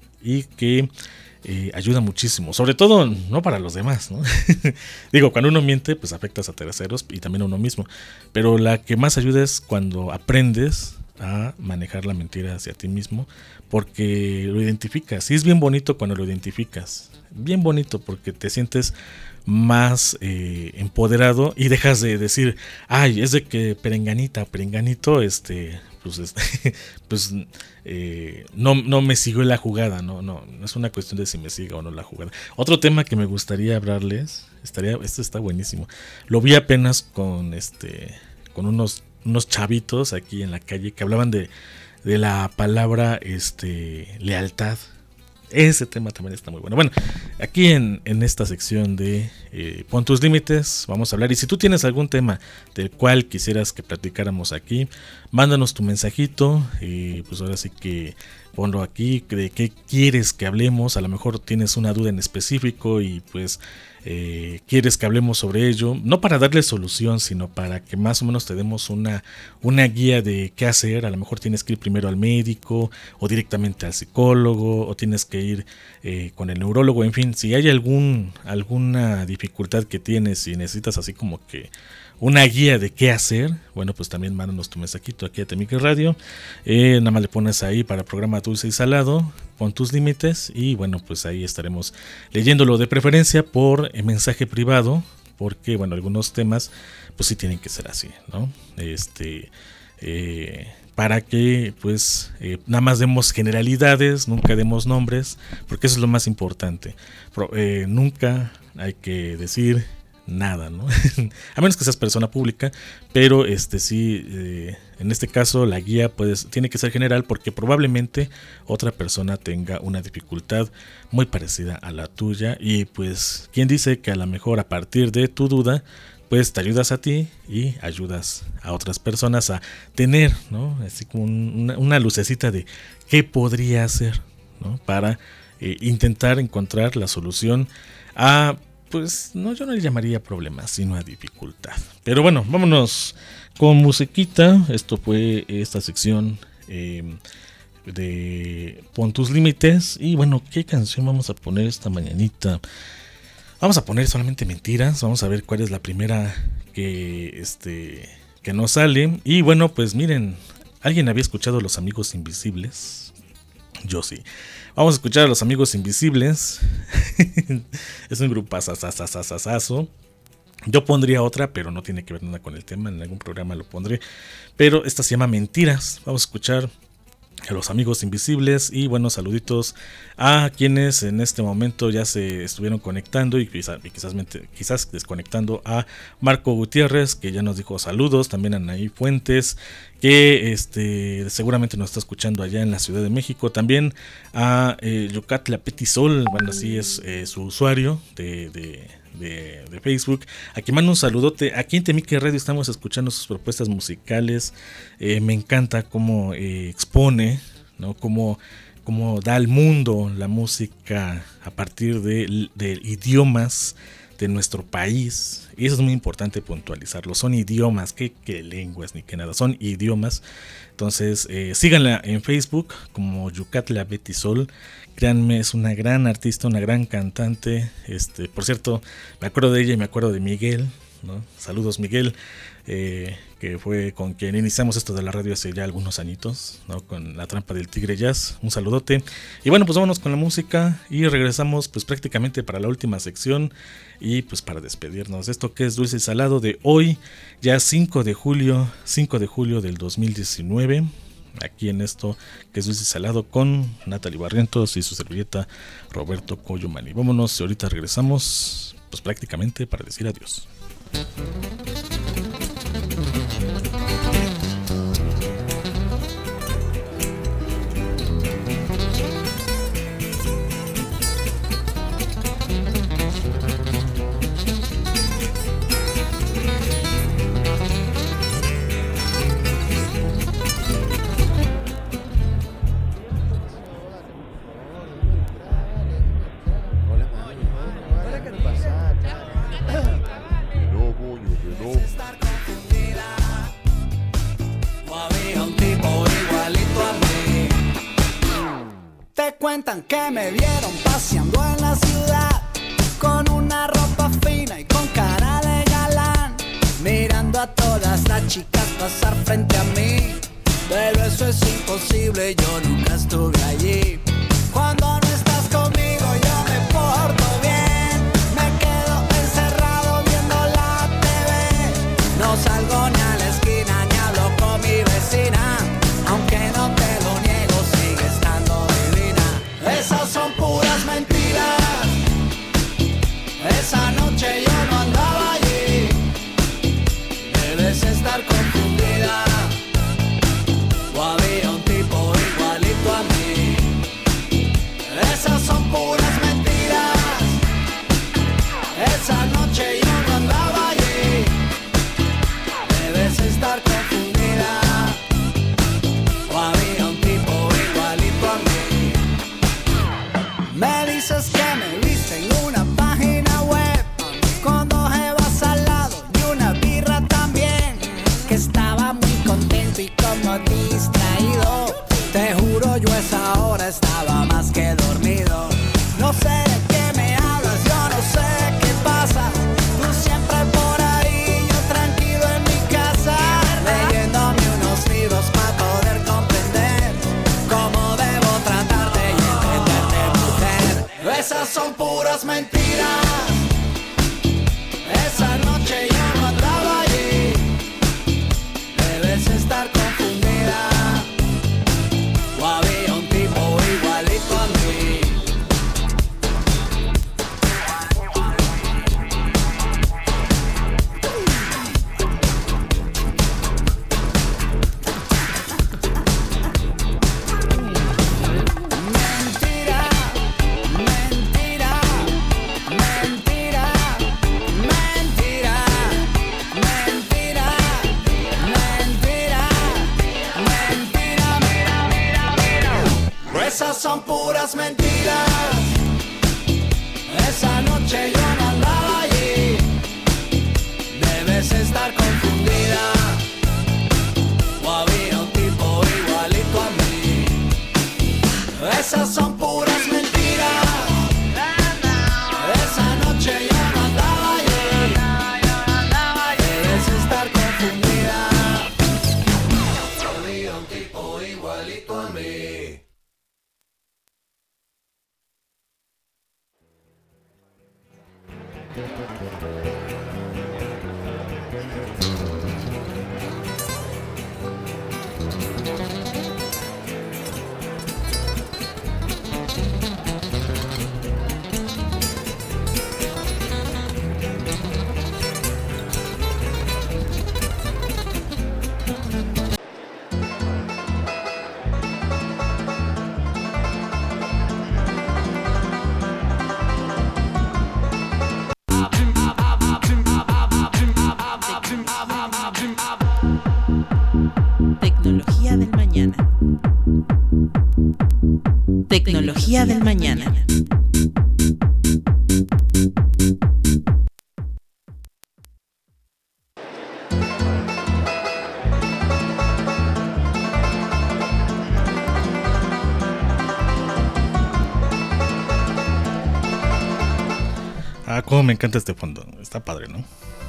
[SPEAKER 2] Y que eh, ayuda muchísimo. Sobre todo, no para los demás, ¿no? Digo, cuando uno miente, pues afectas a terceros y también a uno mismo. Pero la que más ayuda es cuando aprendes a manejar la mentira hacia ti mismo, porque lo identificas. Y es bien bonito cuando lo identificas, bien bonito, porque te sientes más eh, empoderado y dejas de decir, ay, es de que perenganita, perenganito, este, pues, este, pues eh, no, no me siguió la jugada, no, no, no es una cuestión de si me sigue o no la jugada. Otro tema que me gustaría hablarles, estaría, esto está buenísimo, lo vi apenas con este, con unos unos chavitos aquí en la calle que hablaban de, de la palabra este, lealtad. Ese tema también está muy bueno. Bueno, aquí en, en esta sección de eh, Pon tus límites vamos a hablar, y si tú tienes algún tema del cual quisieras que platicáramos aquí, mándanos tu mensajito, y pues ahora sí que ponlo aquí, de qué quieres que hablemos. A lo mejor tienes una duda en específico y pues eh, quieres que hablemos sobre ello, no para darle solución, sino para que más o menos te demos una, una guía de qué hacer. A lo mejor tienes que ir primero al médico o directamente al psicólogo, o tienes que ir eh, con el neurólogo. En fin, si hay algún, alguna dificultad que tienes y necesitas así como que una guía de qué hacer, bueno, pues también mándanos tu mensajito aquí a Temique Radio. Eh, nada más le pones ahí para programa Dulce y Salado, Pon tus límites, y bueno, pues ahí estaremos leyéndolo, de preferencia por eh, mensaje privado, porque bueno, algunos temas pues sí tienen que ser así, ¿no? Este, eh, para que pues eh, nada más demos generalidades, nunca demos nombres, porque eso es lo más importante. Pero, eh, nunca hay que decir nada, ¿no? A menos que seas persona pública, pero este sí, eh, en este caso la guía pues tiene que ser general, porque probablemente otra persona tenga una dificultad muy parecida a la tuya, y pues quién dice que a lo mejor a partir de tu duda pues te ayudas a ti y ayudas a otras personas a tener, ¿no? Así como una, una lucecita de qué podría hacer, ¿no? Para eh, intentar encontrar la solución a, pues no, yo no le llamaría problema, sino a dificultad. Pero bueno, vámonos con musiquita. Esto fue esta sección eh, de Pon tus límites. Y bueno, ¿qué canción vamos a poner esta mañanita? Vamos a poner solamente mentiras. Vamos a ver cuál es la primera que, este, que nos sale. Y bueno, pues miren, ¿alguien había escuchado Los Amigos Invisibles? Yo sí. Vamos a escuchar a Los Amigos Invisibles. Es un grupazazazazazazo. Yo pondría otra, pero no tiene que ver nada con el tema. En algún programa lo pondré. Pero esta se llama Mentiras. Vamos a escuchar a los amigos invisibles y buenos saluditos a quienes en este momento ya se estuvieron conectando y quizás, y quizás, quizás desconectando, a Marco Gutiérrez, que ya nos dijo saludos, también a Anaí Fuentes, que este, seguramente nos está escuchando allá en la Ciudad de México, también a eh, Yucatla Petisol, bueno, así es eh, su usuario de, de, de, de Facebook, a quien mando un saludote. Aquí en Temique Radio estamos escuchando sus propuestas musicales, eh, me encanta cómo eh, expone, ¿no? Cómo, cómo da al mundo la música a partir de, de idiomas de nuestro país, y eso es muy importante puntualizarlo. Son idiomas, que, que lenguas ni que nada, son idiomas. Entonces eh, síganla en Facebook como Yucatla Betisol. Créanme, es una gran artista, una gran cantante. Este, por cierto, me acuerdo de ella y me acuerdo de Miguel, ¿no? Saludos, Miguel, eh, que fue con quien iniciamos esto de la radio hace ya algunos añitos, ¿no? Con La Trampa del Tigre Jazz. Un saludote. Y bueno, pues vámonos con la música y regresamos pues prácticamente para la última sección y pues para despedirnos. Esto que es Dulce y Salado de hoy, ya cinco de julio, cinco de julio del dos mil diecinueve. Aquí en esto que es Dulce y Salado con Natalie Barrientos y su servilleta Roberto Coyomani. Vámonos y ahorita regresamos pues prácticamente para decir adiós.
[SPEAKER 1] Cuentan que me vieron paseando en la ciudad con una ropa fina y con cara de galán, mirando a todas las chicas pasar frente a mí. Pero eso es imposible, yo nunca estuve allí. Cuando no estás conmigo yo me porto bien, me quedo encerrado viendo la T V. No salgo ni a la esquina ni hablo con mi vecina, aunque no te lo niego, sigue estando divina. Esas son puras mentiras. Esa noche yo no andaba allí. Debes estar confundida, o había un tipo igualito a mí. Esas son puras mentiras. Esa noche yo no andaba allí. Debes estar confundida, o había un tipo igualito a mí. Me dices que me viste en una página web con dos jevas al lado y una birra también, que estaba muy contento y como distraído. Te juro yo a esa hora estaba más que dormido. No sé de qué me hablas, yo no sé qué pasa. Tú siempre por ahí, yo tranquilo en mi casa, leyéndome unos libros para poder comprender cómo debo tratarte y entenderte, mujer. Esas son puras mentiras. Esa noche yo no andaba allí. Debes estar confundida, o había un tipo igualito a mí. Mentira, mentira, mentira, mentira, mentira, mentira, mentira, mira, mira, mira. Esas son puras mentiras. Esa noche yo no andaba allí. Debes estar confundida, o había un tipo igualito a mí. Esas son puras mentiras. Esa noche yo no andaba allí. Debes estar confundida, o había un tipo igualito a mí.
[SPEAKER 3] tecnología del mañana.
[SPEAKER 2] Ah, cómo me encanta este fondo. Está padre, ¿no?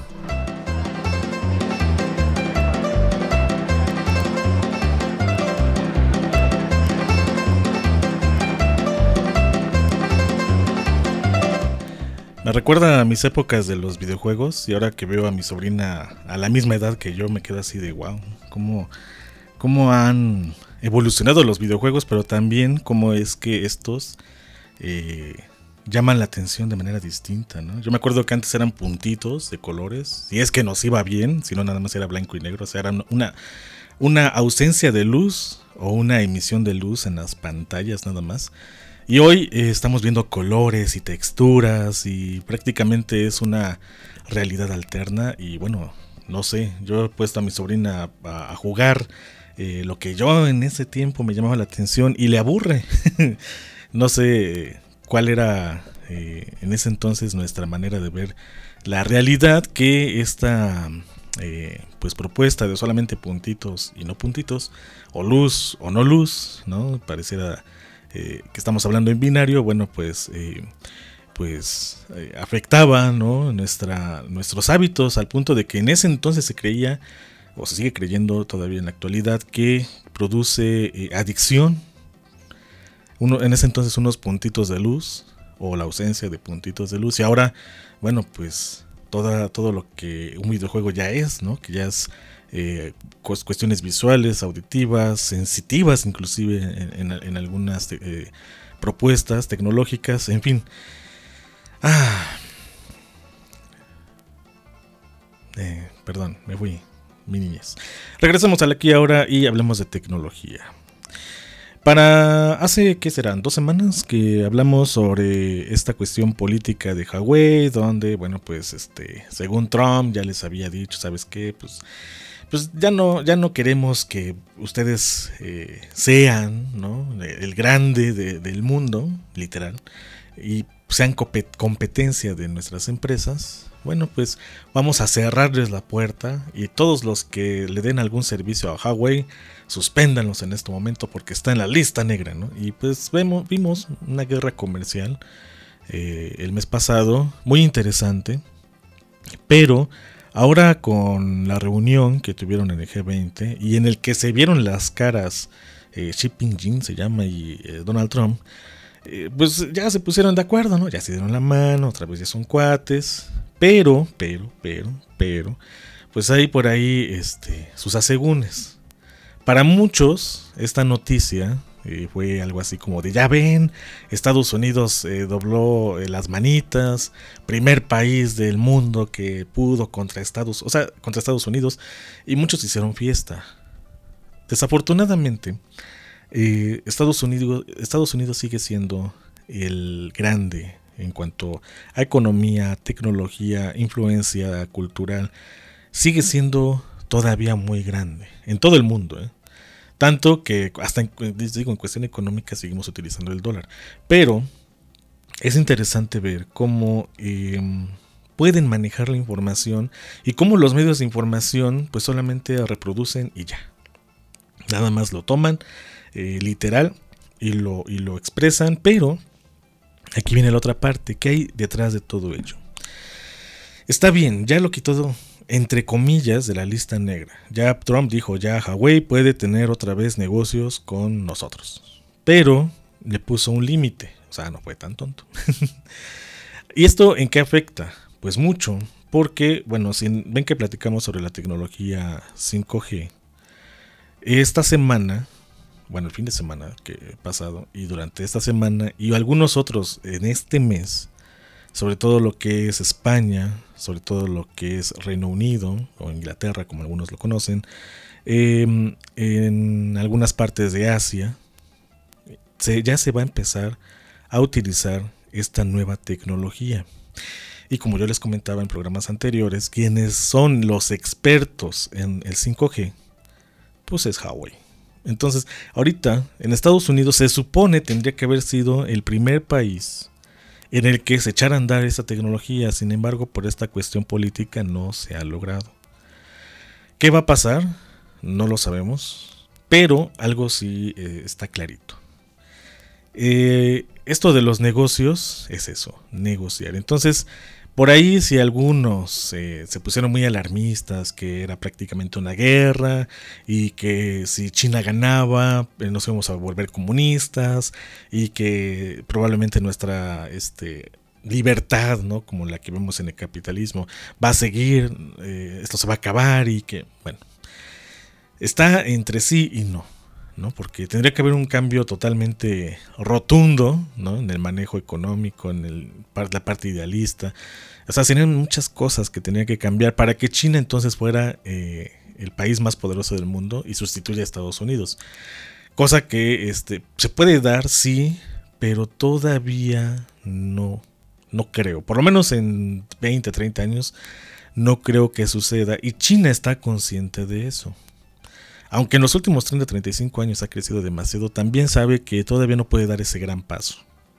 [SPEAKER 2] Me recuerda a mis épocas de los videojuegos y ahora que veo a mi sobrina a la misma edad que yo me quedo así de wow, cómo, cómo han evolucionado los videojuegos, pero también cómo es que estos eh, llaman la atención de manera distinta, ¿no? Yo me acuerdo que antes eran puntitos de colores, y es que nos iba bien, si no nada más era blanco y negro, o sea, era una, una ausencia de luz o una emisión de luz en las pantallas nada más. Y hoy eh, estamos viendo colores y texturas y prácticamente es una realidad alterna. Y bueno, no sé, yo he puesto a mi sobrina a, a jugar eh, lo que yo en ese tiempo me llamaba la atención y le aburre. No sé cuál era eh, en ese entonces nuestra manera de ver la realidad, que esta eh, pues propuesta de solamente puntitos y no puntitos, o luz o no luz, ¿no? Pareciera Eh, que estamos hablando en binario, bueno, pues, eh, pues eh, afectaba, ¿no? Nuestra, nuestros hábitos, al punto de que en ese entonces se creía, o se sigue creyendo todavía en la actualidad, que produce eh, adicción. Uno, en ese entonces unos puntitos de luz, o la ausencia de puntitos de luz, y ahora, bueno, pues toda, todo lo que un videojuego ya es, ¿no? Que ya es Eh, cuestiones visuales, auditivas, sensitivas inclusive en, en, en algunas eh, propuestas tecnológicas, en fin. Ah, eh, perdón, me fui, mi niñez. Regresamos al aquí y ahora y hablemos de tecnología. Para hace, ¿qué serán? Dos semanas que hablamos sobre esta cuestión política de Huawei, donde, bueno, pues, este, según Trump ya les había dicho, ¿sabes qué? Pues Pues ya no, ya no queremos que ustedes eh, sean, ¿no? El grande de, del mundo, literal, y sean competencia de nuestras empresas. Bueno, pues vamos a cerrarles la puerta y todos los que le den algún servicio a Huawei, suspéndanlos en este momento porque está en la lista negra, ¿no? Y pues vemos, vimos una guerra comercial eh, el mes pasado, muy interesante, pero ahora con la reunión que tuvieron en el G veinte y en el que se vieron las caras eh, Xi Jinping se llama y eh, Donald Trump, eh, pues ya se pusieron de acuerdo, ¿no? Ya se dieron la mano, otra vez ya son cuates, pero, pero, pero, pero, pues hay por ahí este, sus asegúnes. Para muchos esta noticia eh, fue algo así como de ya ven, Estados Unidos eh, dobló eh, las manitas, primer país del mundo que pudo contra Estados, o sea, contra Estados Unidos, y muchos hicieron fiesta. Desafortunadamente, eh, Estados Unidos, Estados Unidos sigue siendo el grande en cuanto a economía, tecnología, influencia cultural, sigue siendo todavía muy grande en todo el mundo, ¿eh? Tanto que hasta en, digo, en cuestión económica seguimos utilizando el dólar. Pero es interesante ver cómo eh, pueden manejar la información y cómo los medios de información pues solamente reproducen y ya. Nada más lo toman eh, literal y lo, y lo expresan. Pero aquí viene la otra parte. ¿Qué hay detrás de todo ello? Está bien, ya lo quitó entre comillas de la lista negra. Ya Trump dijo, ya Huawei puede tener otra vez negocios con nosotros, pero le puso un límite, o sea, no fue tan tonto. ¿Y esto en qué afecta? Pues mucho, porque, bueno, si ven que platicamos sobre la tecnología cinco G, esta semana, bueno, el fin de semana que he pasado, y durante esta semana, y algunos otros en este mes, sobre todo lo que es España, sobre todo lo que es Reino Unido o Inglaterra, como algunos lo conocen, eh, en algunas partes de Asia, se, ya se va a empezar a utilizar esta nueva tecnología. Y como yo les comentaba en programas anteriores, quienes son los expertos en el cinco G, pues es Huawei. Entonces, ahorita en Estados Unidos se supone tendría que haber sido el primer país en el que se echara a andar esa tecnología. Sin embargo, por esta cuestión política no se ha logrado. ¿Qué va a pasar? No lo sabemos, pero algo sí eh, está clarito. Eh, esto de los negocios es eso, negociar. Entonces, por ahí si algunos eh, se pusieron muy alarmistas, que era prácticamente una guerra y que si China ganaba eh, nos íbamos a volver comunistas y que probablemente nuestra este, libertad, ¿no?, como la que vemos en el capitalismo, va a seguir, eh, esto se va a acabar y que, bueno, está entre sí y no. ¿no? Porque tendría que haber un cambio totalmente rotundo, ¿no?, en el manejo económico, en el, la parte idealista. O sea, serían muchas cosas que tendrían que cambiar para que China entonces fuera eh, el país más poderoso del mundo y sustituya a Estados Unidos. Cosa que este, se puede dar, sí, pero todavía no, no creo. Por lo menos en veinte, treinta años no creo que suceda. Y China está consciente de eso. Aunque en los últimos treinta a treinta y cinco años ha crecido demasiado, también sabe que todavía no puede dar ese gran paso.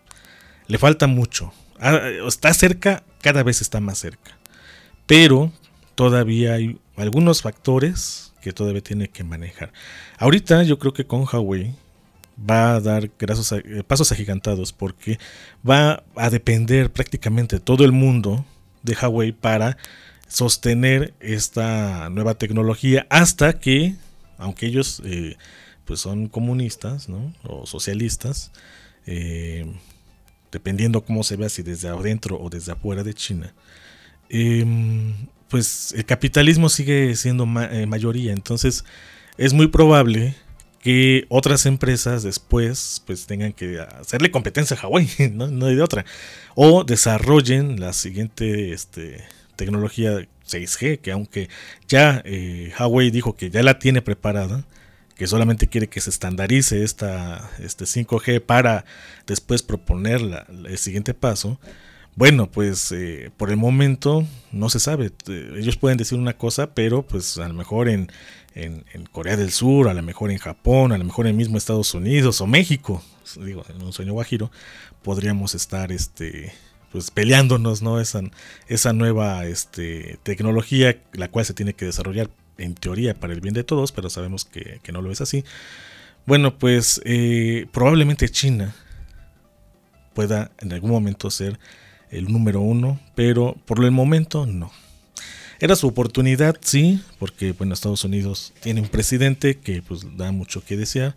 [SPEAKER 2] Le falta mucho. Está cerca, cada vez está más cerca. Pero todavía hay algunos factores que todavía tiene que manejar. Ahorita yo creo que con Huawei va a dar pasos, pasos agigantados, porque va a depender prácticamente todo el mundo de Huawei para sostener esta nueva tecnología hasta que, aunque ellos eh, pues son comunistas, ¿no?, o socialistas, eh, dependiendo cómo se vea, si desde adentro o desde afuera de China, eh, pues el capitalismo sigue siendo ma- eh, mayoría. Entonces es muy probable que otras empresas después pues tengan que hacerle competencia a Huawei, ¿no? No hay de otra, o desarrollen la siguiente este, tecnología seis G, que aunque ya eh, Huawei dijo que ya la tiene preparada, que solamente quiere que se estandarice esta este cinco G para después proponer la, el siguiente paso. Bueno, pues eh, por el momento no se sabe. Ellos pueden decir una cosa, pero pues a lo mejor en, en, en Corea del Sur, a lo mejor en Japón, a lo mejor en mismo Estados Unidos o México, digo, en un sueño guajiro, podríamos estar este pues peleándonos, ¿no?, esa, esa nueva este, tecnología, la cual se tiene que desarrollar en teoría para el bien de todos, pero sabemos que, que no lo es así. Bueno, pues eh, probablemente China pueda en algún momento ser el número uno, pero por el momento no. Era su oportunidad, sí, porque bueno, Estados Unidos tiene un presidente que pues da mucho que desear.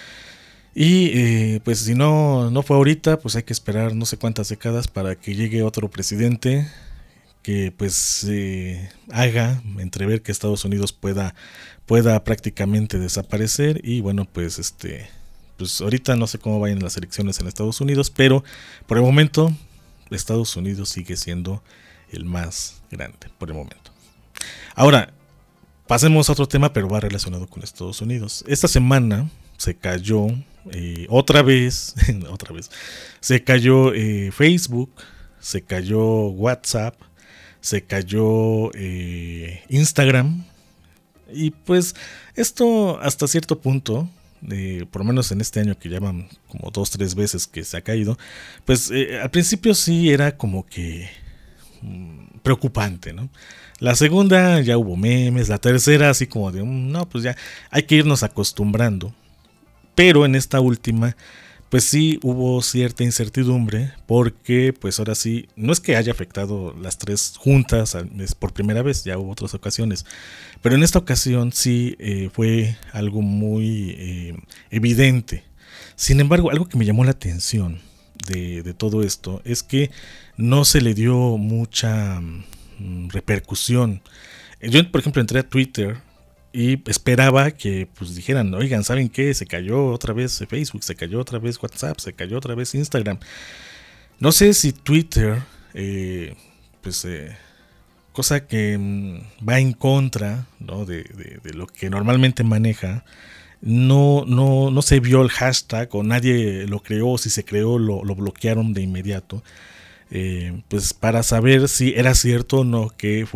[SPEAKER 2] Y eh, pues si no, no fue ahorita, pues hay que esperar no sé cuántas décadas para que llegue otro presidente que pues eh, haga entrever que Estados Unidos pueda, pueda prácticamente desaparecer. Y bueno, pues este pues ahorita no sé cómo vayan las elecciones en Estados Unidos, pero por el momento Estados Unidos sigue siendo el más grande por el momento. Ahora, pasemos a otro tema, pero va relacionado con Estados Unidos. Esta semana se cayó eh, otra vez, otra vez, se cayó eh, Facebook, se cayó WhatsApp, se cayó eh, Instagram. Y pues esto hasta cierto punto, eh, por lo menos en este año que llevan como dos, tres veces que se ha caído, pues eh, al principio sí era como que mmm, preocupante, ¿no? La segunda ya hubo memes, la tercera así como de, mmm, no, pues ya hay que irnos acostumbrando. Pero en esta última, pues sí hubo cierta incertidumbre, porque pues ahora sí, no es que haya afectado las tres juntas es por primera vez, ya hubo otras ocasiones, pero en esta ocasión sí eh, fue algo muy eh, evidente. Sin embargo, algo que me llamó la atención de, de todo esto es que no se le dio mucha mm, repercusión. Yo, por ejemplo, entré a Twitter y esperaba que pues dijeran, oigan, ¿saben qué? Se cayó otra vez Facebook, se cayó otra vez WhatsApp, se cayó otra vez Instagram. No sé si Twitter, eh, pues, eh, cosa que mm, va en contra, ¿no?, de, de, de lo que normalmente maneja, no, no, no se vio el hashtag o nadie lo creó, si se creó lo, lo bloquearon de inmediato. Eh, pues para saber si era cierto o no que fue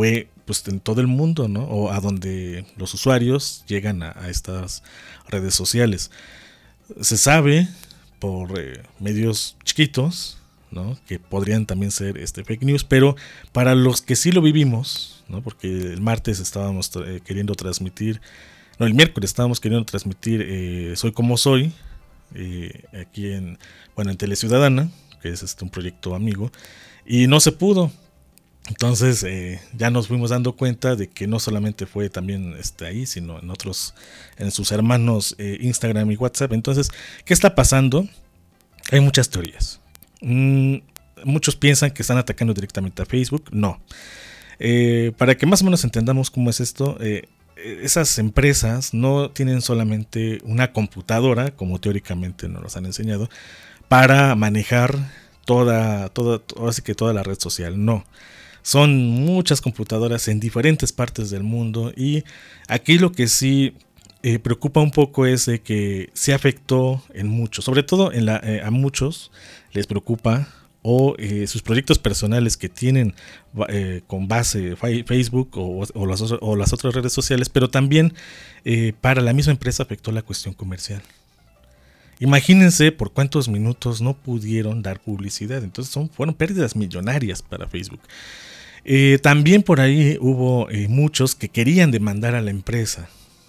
[SPEAKER 2] pues en todo el mundo, ¿no? O a donde los usuarios llegan a, a estas redes sociales. Se sabe por eh, medios chiquitos, ¿no? Que podrían también ser este fake news, pero para los que sí lo vivimos, ¿no? Porque el martes estábamos eh, queriendo transmitir, no, el miércoles estábamos queriendo transmitir eh, Soy como soy, eh, aquí en, bueno, en Teleciudadana, que es este un proyecto amigo, y no se pudo. Entonces eh, ya nos fuimos dando cuenta de que no solamente fue también este, ahí, sino en otros, en sus hermanos eh, Instagram y WhatsApp. Entonces, ¿qué está pasando? Hay muchas teorías. Mm, muchos piensan que están atacando directamente a Facebook. No. Eh, para que más o menos entendamos cómo es esto, eh, esas empresas no tienen solamente una computadora, como teóricamente nos los han enseñado, para manejar toda, toda, así que toda la red social. No. Son muchas computadoras en diferentes partes del mundo, y aquí lo que sí eh, preocupa un poco es de que se afectó en muchos, sobre todo en la, eh, a muchos les preocupa o eh, sus proyectos personales que tienen eh, con base Facebook o, o, las, o las otras redes sociales, pero también eh, para la misma empresa afectó la cuestión comercial. Imagínense por cuántos minutos no pudieron dar publicidad. Entonces son, fueron pérdidas millonarias para Facebook. Eh, también por ahí hubo eh, muchos que querían demandar a la empresa.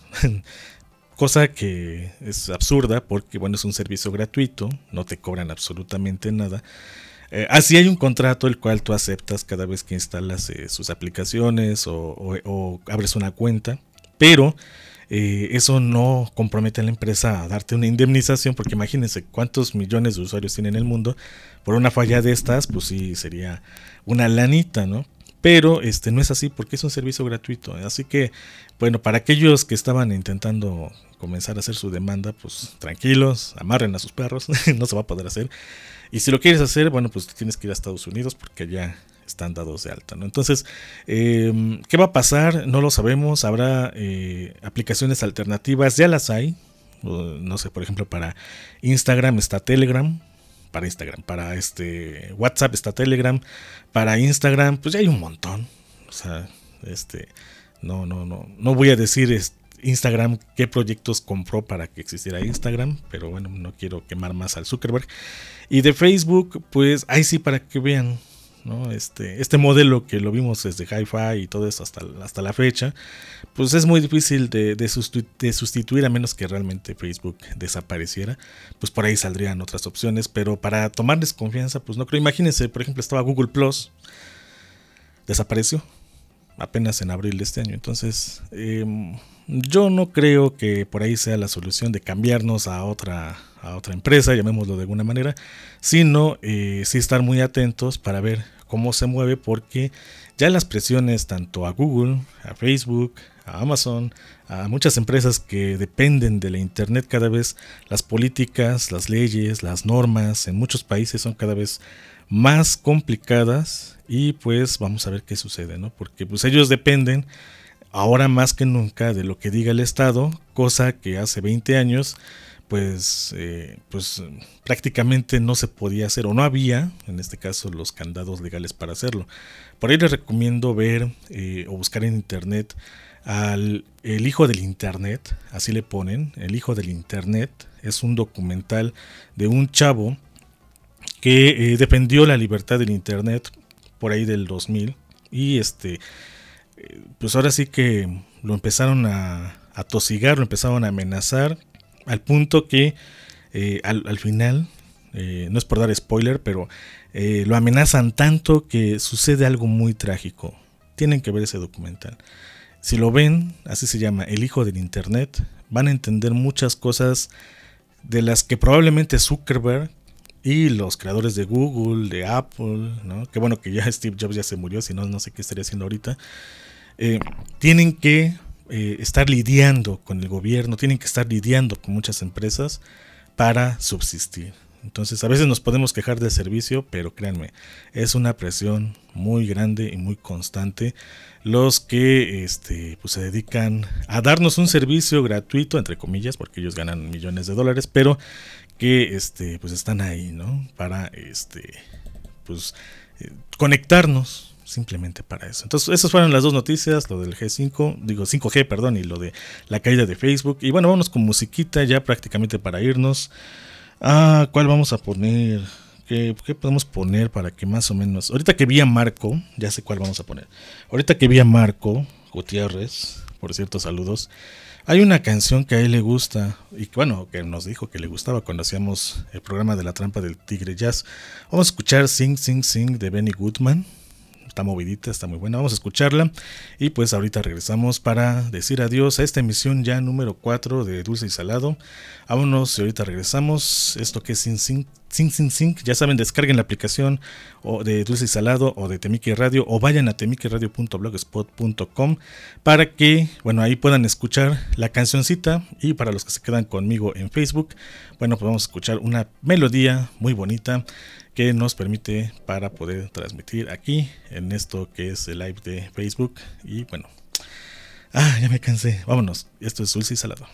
[SPEAKER 2] Cosa que es absurda porque, bueno, es un servicio gratuito, no te cobran absolutamente nada. Eh, así hay un contrato el cual tú aceptas cada vez que instalas eh, sus aplicaciones o, o, o abres una cuenta, pero eh, eso no compromete a la empresa a darte una indemnización, porque imagínense cuántos millones de usuarios tiene en el mundo. Por una falla de estas, pues sí, sería una lanita, ¿no? Pero este no es así porque es un servicio gratuito. Así que, bueno, para aquellos que estaban intentando comenzar a hacer su demanda, pues tranquilos, amarren a sus perros, no se va a poder hacer. Y si lo quieres hacer, bueno, pues tienes que ir a Estados Unidos porque allá están dados de alta, ¿no? Entonces, eh, ¿qué va a pasar? No lo sabemos. Habrá eh, aplicaciones alternativas, ya las hay. No sé, por ejemplo, para Instagram está Telegram. Para Instagram, para este WhatsApp está Telegram, para Instagram, pues ya hay un montón. O sea, este, no, no, no, no voy a decir este, Instagram qué proyectos compró para que existiera Instagram, pero bueno, no quiero quemar más al Zuckerberg. Y de Facebook, pues ahí sí para que vean, ¿no? Este, este modelo que lo vimos desde Hi-Fi y todo eso hasta, hasta la fecha, pues es muy difícil de, de, sustitu- de sustituir, a menos que realmente Facebook desapareciera. Pues por ahí saldrían otras opciones, pero para tomarles confianza, pues no creo. Imagínense, por ejemplo, estaba Google Plus, desapareció apenas en abril de este año. Entonces, eh, yo no creo que por ahí sea la solución de cambiarnos a otra, a otra empresa, llamémoslo de alguna manera, sino eh, sí estar muy atentos para ver cómo se mueve, porque ya las presiones tanto a Google, a Facebook, a Amazon, a muchas empresas que dependen de la internet, cada vez las políticas, las leyes, las normas en muchos países son cada vez más complicadas, y pues vamos a ver qué sucede, ¿no? Porque pues ellos dependen ahora más que nunca de lo que diga el Estado, cosa que hace veinte años pues, eh, pues prácticamente no se podía hacer, o no había, en este caso, los candados legales para hacerlo. Por ahí les recomiendo ver eh, o buscar en internet al El Hijo del Internet, así le ponen, El Hijo del Internet. Es un documental de un chavo que eh, defendió la libertad del internet por ahí del dos mil, y este eh, pues ahora sí que lo empezaron a, a tosigar, lo empezaron a amenazar, al punto que eh, al, al final, eh, no es por dar spoiler, pero eh, lo amenazan tanto que sucede algo muy trágico. Tienen que ver ese documental. Si lo ven, así se llama, El Hijo del Internet, van a entender muchas cosas de las que probablemente Zuckerberg y los creadores de Google, de Apple, ¿no? Que bueno que ya Steve Jobs ya se murió, si no, no sé qué estaría haciendo ahorita. Eh, tienen que eh, estar lidiando con el gobierno, tienen que estar lidiando con muchas empresas para subsistir. Entonces a veces nos podemos quejar del servicio, pero créanme, es una presión muy grande y muy constante los que este, pues se dedican a darnos un servicio gratuito, entre comillas, porque ellos ganan millones de dólares, pero que este, pues están ahí, ¿no? Para este, pues, eh, conectarnos simplemente para eso. Entonces esas fueron las dos noticias, lo del G cinco, digo cinco G, perdón, y lo de la caída de Facebook. Y bueno, vamos con musiquita ya prácticamente para irnos. Ah, ¿cuál vamos a poner? ¿Qué, ¿Qué podemos poner para que más o menos... Ahorita que vi a Marco, ya sé cuál vamos a poner. Ahorita que vi a Marco Gutiérrez, por cierto, saludos. Hay una canción que a él le gusta, y bueno, que nos dijo que le gustaba cuando hacíamos el programa de La Trampa del Tigre Jazz. Vamos a escuchar Sing, Sing, Sing de Benny Goodman. Está movidita, está muy buena, vamos a escucharla. Y pues ahorita regresamos para decir adiós a esta emisión ya número cuatro de Dulce y Salado. Vámonos y ahorita regresamos. Esto que es Sing, Sing, Sing, Sing, Sing. Ya saben, descarguen la aplicación o de Dulce y Salado o de Temique Radio, o vayan a temique radio punto blogspot punto com para que, bueno, ahí puedan escuchar la cancioncita. Y para los que se quedan conmigo en Facebook, bueno, pues vamos a escuchar una melodía muy bonita que nos permite para poder transmitir aquí en esto que es el live de Facebook. Y bueno, ah, ya me cansé, vámonos, esto es Dulce y Salado.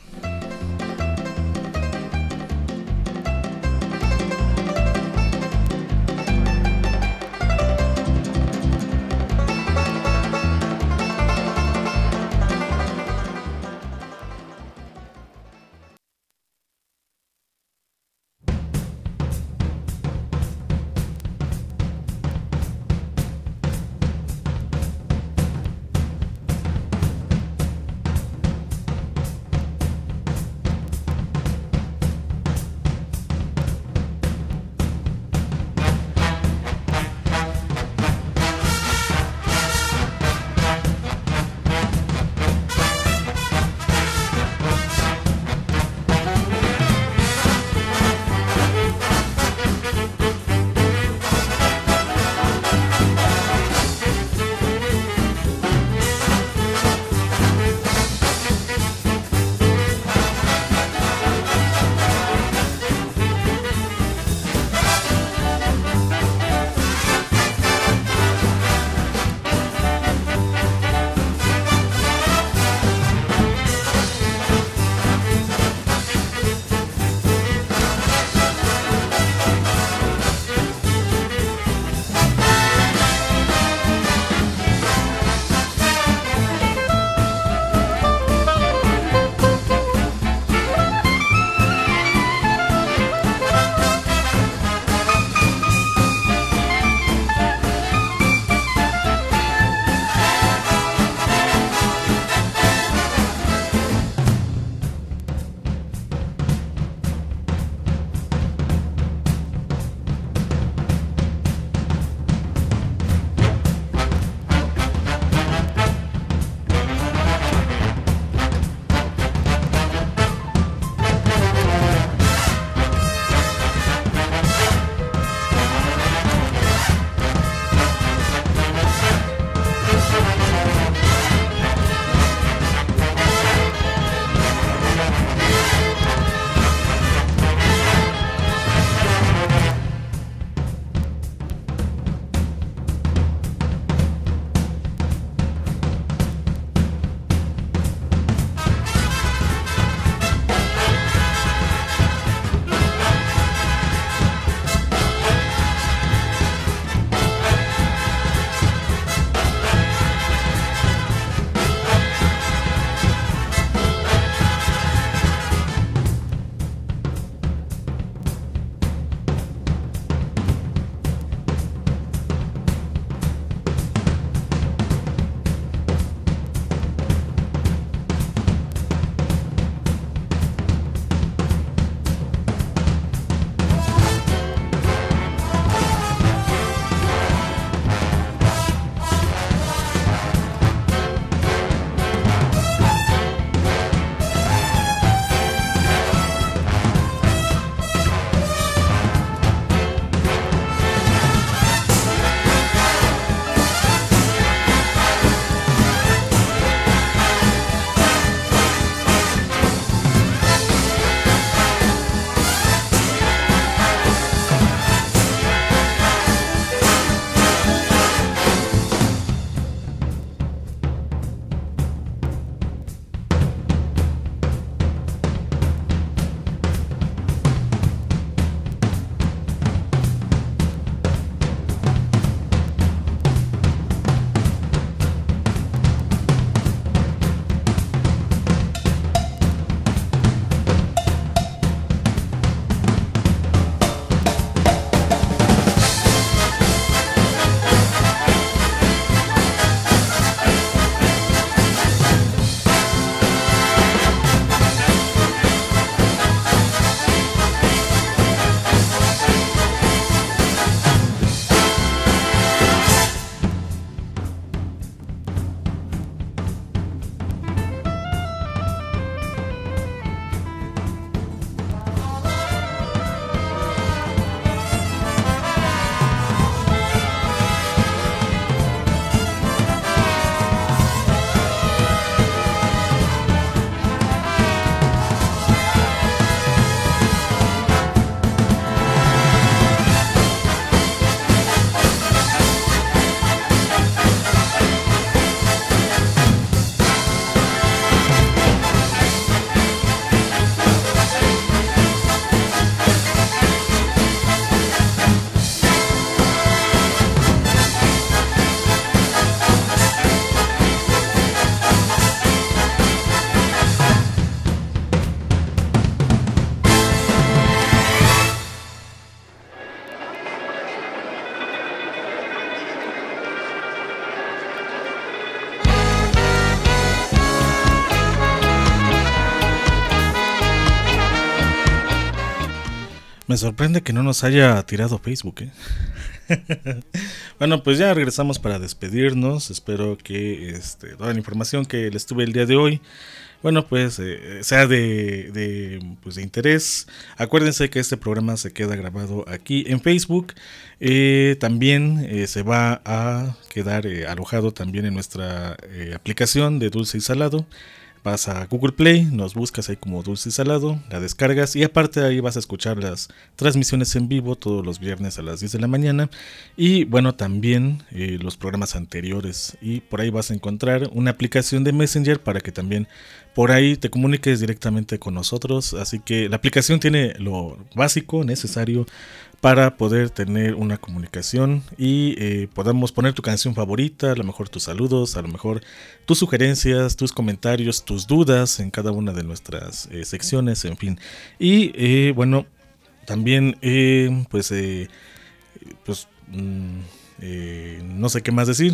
[SPEAKER 2] Me sorprende que no nos haya tirado Facebook, ¿eh? Bueno, pues ya regresamos para despedirnos. Espero que este, toda la información que les tuve el día de hoy, bueno, pues eh, sea de, de, pues, de interés. Acuérdense que este programa se queda grabado aquí en Facebook. Eh, también eh, se va a quedar eh, alojado también en nuestra eh, aplicación de Dulce y Salado. Vas a Google Play, nos buscas ahí como Dulce y Salado, la descargas y aparte ahí vas a escuchar las transmisiones en vivo todos los viernes a las diez de la mañana y bueno, también eh, los programas anteriores, y por ahí vas a encontrar una aplicación de Messenger para que también por ahí te comuniques directamente con nosotros. Así que la aplicación tiene lo básico necesario para poder tener una comunicación y eh, podamos poner tu canción favorita, a lo mejor tus saludos, a lo mejor tus sugerencias, tus comentarios, tus dudas en cada una de nuestras eh, secciones, en fin. Y eh, bueno, también eh, pues, eh, pues mm, eh, no sé qué más decir,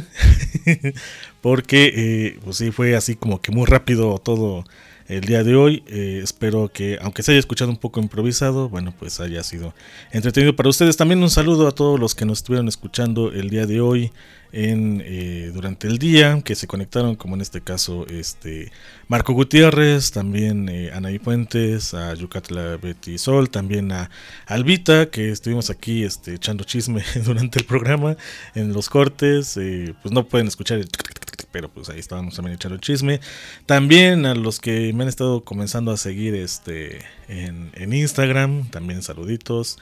[SPEAKER 2] porque eh, pues sí fue así como que muy rápido todo el día de hoy. Eh, espero que, aunque se haya escuchado un poco improvisado, bueno, pues haya sido entretenido para ustedes. También un saludo a todos los que nos estuvieron escuchando el día de hoy en eh, durante el día, que se conectaron, como en este caso este Marco Gutiérrez, también eh, Anaí Fuentes, a Yucatla Betty Sol, también a Albita, que estuvimos aquí este, echando chisme durante el programa en los cortes. Eh, pues no pueden escuchar el pero pues ahí estábamos también echando chisme. También a los que me han estado comenzando a seguir este en, en Instagram, también saluditos.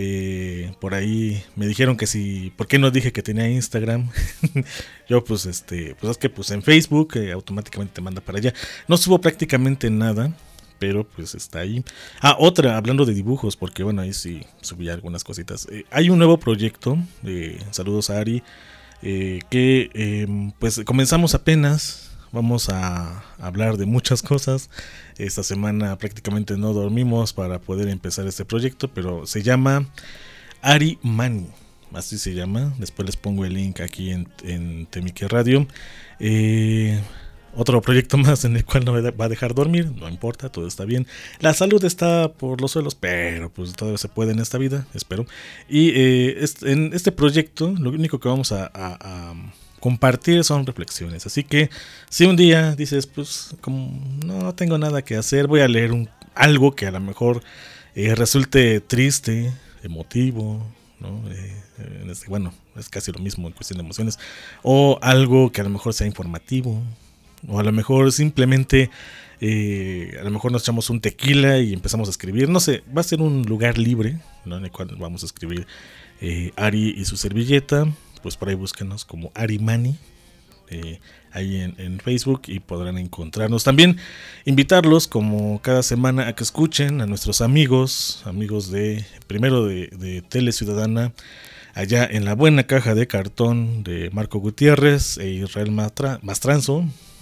[SPEAKER 2] Eh, por ahí me dijeron que si, ¿por qué no dije que tenía Instagram? Yo pues este, pues es que pues en Facebook eh, automáticamente te manda para allá. No subo prácticamente nada, pero pues está ahí. Ah, otra, hablando de dibujos, porque bueno, ahí sí subí algunas cositas. Eh, hay un nuevo proyecto, eh, saludos a Ari, eh, que eh, pues comenzamos apenas. Vamos a hablar de muchas cosas. Esta semana prácticamente no dormimos para poder empezar este proyecto, pero se llama Ari Mani, así se llama. Después les pongo el link aquí en, en Temique Radio. Eh... Otro proyecto más en el cual no me va a dejar dormir, no importa, todo está bien. La salud está por los suelos, pero pues todavía se puede en esta vida, espero. Y eh, este, en este proyecto lo único que vamos a, a, a compartir son reflexiones. Así que si un día dices, pues como no tengo nada que hacer, voy a leer un, algo que a lo mejor eh, resulte triste, emotivo, ¿no? Eh, este, bueno, es casi lo mismo en cuestión de emociones. O algo que a lo mejor sea informativo. O a lo mejor simplemente eh, a lo mejor nos echamos un tequila y empezamos a escribir. No sé, va a ser un lugar libre, ¿no? En el cual vamos a escribir eh, Ari y su servilleta. Pues por ahí búsquenos como Ari Mani eh, ahí en, en Facebook y podrán encontrarnos. También invitarlos como cada semana a que escuchen a nuestros amigos, amigos de primero de, de Tele Ciudadana, allá en la buena caja de cartón de Marco Gutiérrez e Israel Matra, Mastranzo.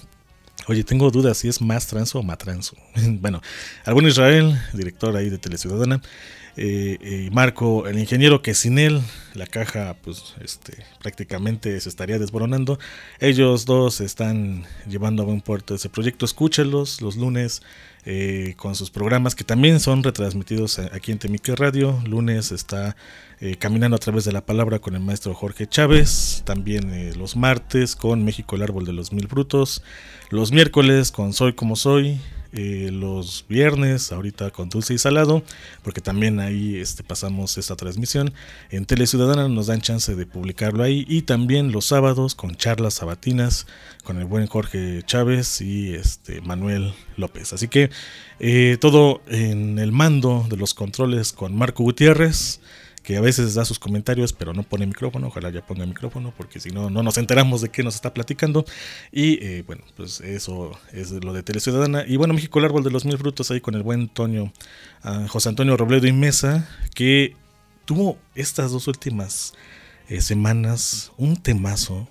[SPEAKER 2] Oye, tengo dudas si es Mastranzo o Matranzo. Bueno, al buen Israel, director ahí de Tele Ciudadana, eh, eh, Marco, el ingeniero, que sin él la caja pues este prácticamente se estaría desboronando. Ellos dos están llevando a buen puerto ese proyecto. Escúchelos los lunes eh, con sus programas que también son retransmitidos aquí en Temique Radio. Lunes está eh, Caminando a través de la palabra con el maestro Jorge Chávez. También eh, los martes con México, el árbol de los mil frutos. Los miércoles con Soy como soy. Eh, los viernes ahorita con Dulce y Salado, porque también ahí este, pasamos esta transmisión en Tele Ciudadana, nos dan chance de publicarlo ahí. Y también los sábados con charlas sabatinas con el buen Jorge Chávez y este Manuel López. Así que eh, todo en el mando de los controles con Marco Gutiérrez, que a veces da sus comentarios pero no pone micrófono. Ojalá ya ponga micrófono, porque si no, no nos enteramos de qué nos está platicando. Y eh, bueno, pues eso es lo de Tele Ciudadana. Y bueno, México, el árbol de los mil frutos, ahí con el buen Toño, uh, José Antonio Robledo y Mesa, que tuvo estas dos últimas eh, semanas un temazo.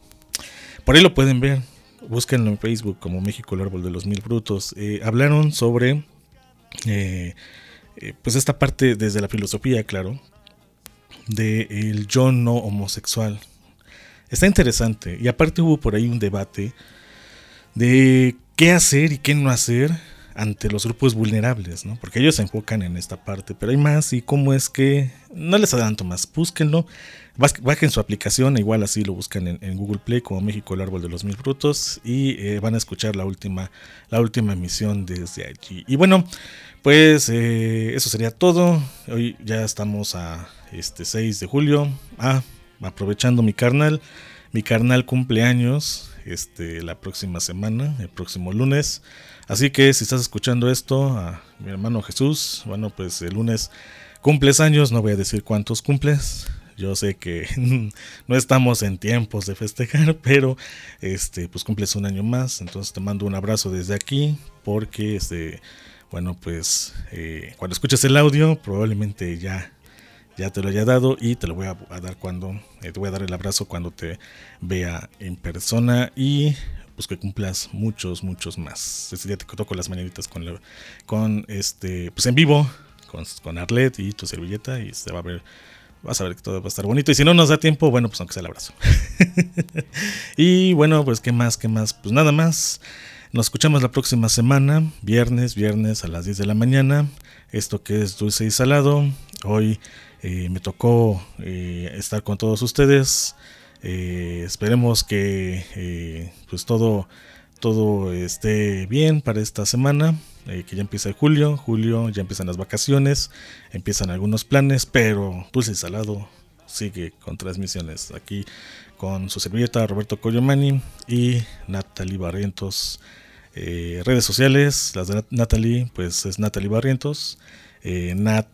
[SPEAKER 2] Por ahí lo pueden ver, búsquenlo en Facebook como México, el árbol de los mil frutos. Eh, hablaron sobre eh, eh, pues esta parte desde la filosofía, claro, de el yo no homosexual. Está interesante. Y aparte hubo por ahí un debate de qué hacer y qué no hacer ante los grupos vulnerables, ¿no? Porque ellos se enfocan en esta parte, pero hay más. Y cómo es que no les adelanto más, búsquenlo, bajen su aplicación, igual así lo buscan en, en Google Play como México, el árbol de los mil frutos, y eh, van a escuchar la última, la última emisión desde allí. Y bueno, pues eh, eso sería todo. Hoy ya estamos a este seis de julio. Ah, aprovechando mi carnal, mi carnal cumpleaños este, la próxima semana, el próximo lunes. Así que si estás escuchando esto, a mi hermano Jesús, bueno, pues el lunes cumples años, no voy a decir cuántos cumples. Yo sé que no estamos en tiempos de festejar, pero este, pues cumples un año más. Entonces te mando un abrazo desde aquí, porque este, bueno, pues eh, cuando escuches el audio, probablemente ya, ya te lo haya dado, y te lo voy a, a dar cuando, eh, te voy a dar el abrazo cuando te vea en persona. Y pues que cumplas muchos, muchos más. Este día te toco las mañanitas con, la, con este, pues en vivo, con, con Arlet y tu servilleta, y se va a ver, vas a ver que todo va a estar bonito. Y si no nos da tiempo, bueno, pues aunque sea el abrazo. Y bueno, pues qué más, qué más, pues nada más. Nos escuchamos la próxima semana, viernes, viernes a las diez de la mañana. Esto que es Dulce y Salado. Hoy eh, me tocó eh, estar con todos ustedes. Eh, esperemos que eh, pues todo, todo esté bien para esta semana, eh, que ya empieza julio, julio ya empiezan las vacaciones, empiezan algunos planes, pero Dulce y Salado sigue con transmisiones aquí con su servilleta Roberto Coyomani y Natalie Barrientos. Eh, redes sociales, las de Natalie, pues es Natalie Barrientos, eh, Nat,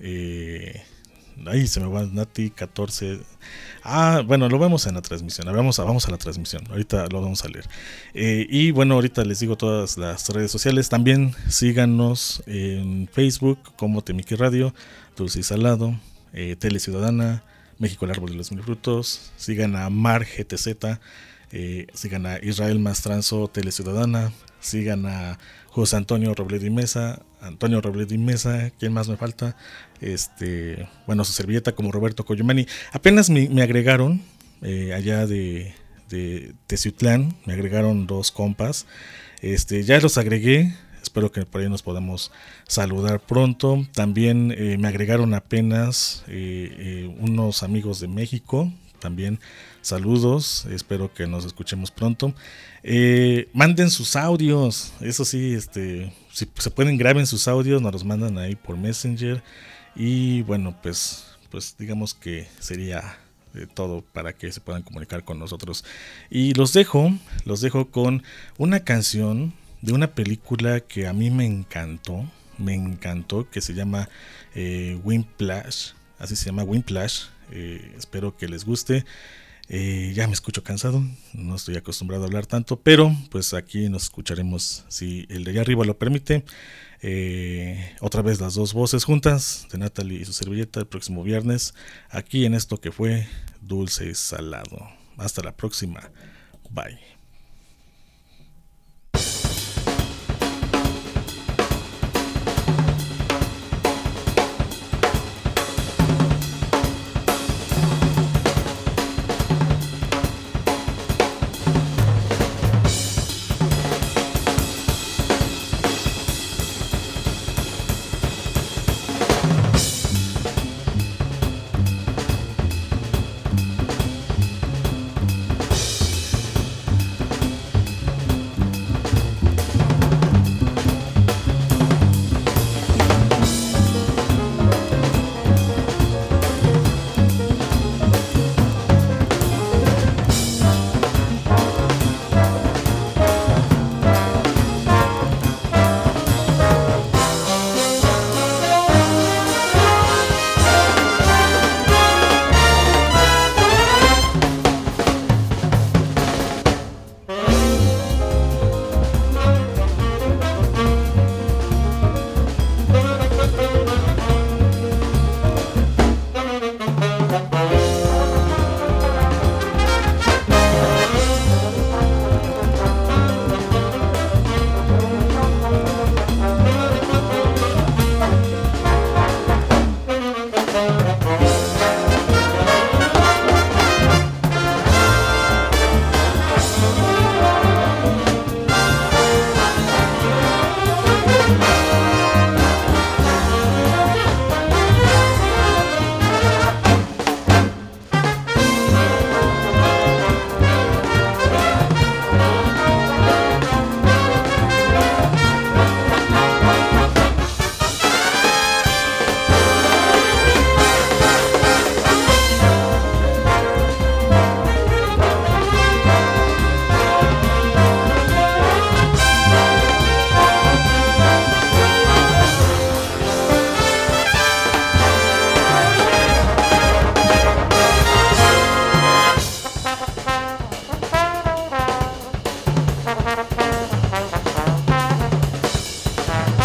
[SPEAKER 2] eh, ahí se me va Nati catorce. Ah, bueno, lo vemos en la transmisión. Vamos a, vamos a la transmisión. Ahorita lo vamos a leer. Eh, y bueno, ahorita les digo todas las redes sociales. También síganos en Facebook como Temiki Radio, Dulce y Salado, eh, Tele Ciudadana, México, el árbol de los mil frutos. Sigan a Mar G T Z. Eh, sigan a Israel Mastranzo, Tele Ciudadana. Sigan a José Antonio Robledo y Mesa, Antonio Robledo y Mesa, ¿quién más me falta? Este, bueno, su servilleta como Roberto Coyomani. Apenas me, me agregaron eh, allá de, de Teciutlán, me agregaron dos compas. Este, ya los agregué, espero que por ahí nos podamos saludar pronto. También eh, me agregaron apenas eh, eh, unos amigos de México. También saludos, espero que nos escuchemos pronto. Eh, manden sus audios, eso sí, este, si se pueden, graben sus audios, nos los mandan ahí por Messenger. Y bueno, pues, pues digamos que sería de todo para que se puedan comunicar con nosotros. Y los dejo, los dejo con una canción de una película que a mí me encantó, me encantó, que se llama eh, Whiplash, así se llama, Whiplash. Eh, espero que les guste. Eh, ya me escucho cansado, no estoy acostumbrado a hablar tanto, pero pues aquí nos escucharemos, si el de allá arriba lo permite. Eh, otra vez las dos voces juntas de Natalie y su servilleta el próximo viernes, aquí en esto que fue Dulce y Salado. Hasta la próxima, bye.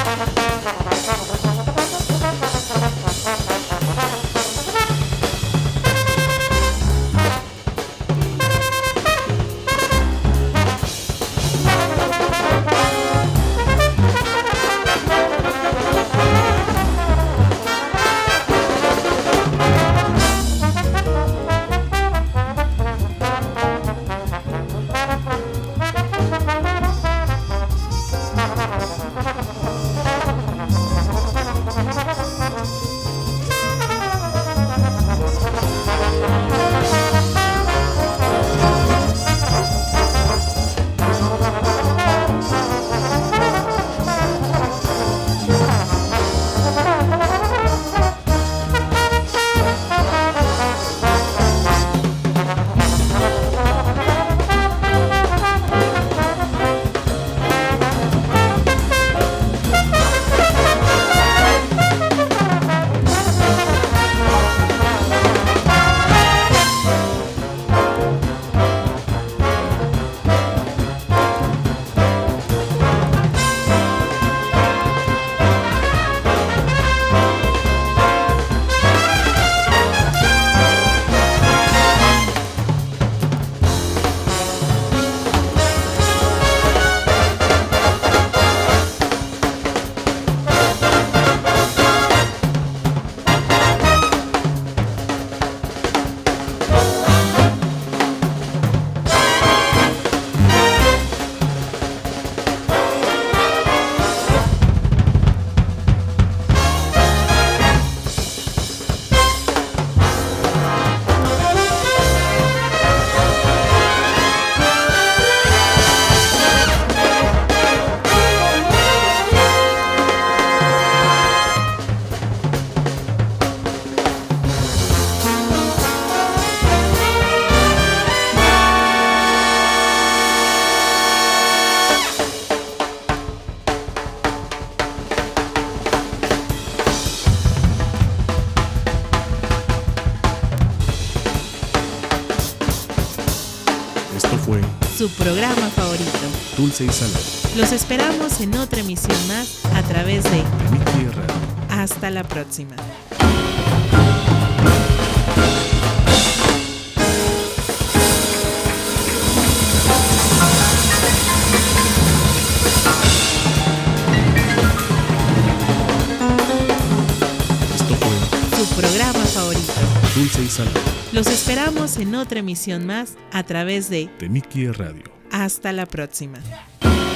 [SPEAKER 3] su programa favorito,
[SPEAKER 2] Dulce y Salado.
[SPEAKER 3] Los esperamos en otra emisión más a través de
[SPEAKER 2] Temiki Radio.
[SPEAKER 3] Hasta la próxima.
[SPEAKER 2] Esto fue
[SPEAKER 3] Su programa favorito.
[SPEAKER 2] Dulce y Salado.
[SPEAKER 3] Los esperamos en otra emisión más a través de
[SPEAKER 2] Temiki Radio.
[SPEAKER 3] Hasta la próxima.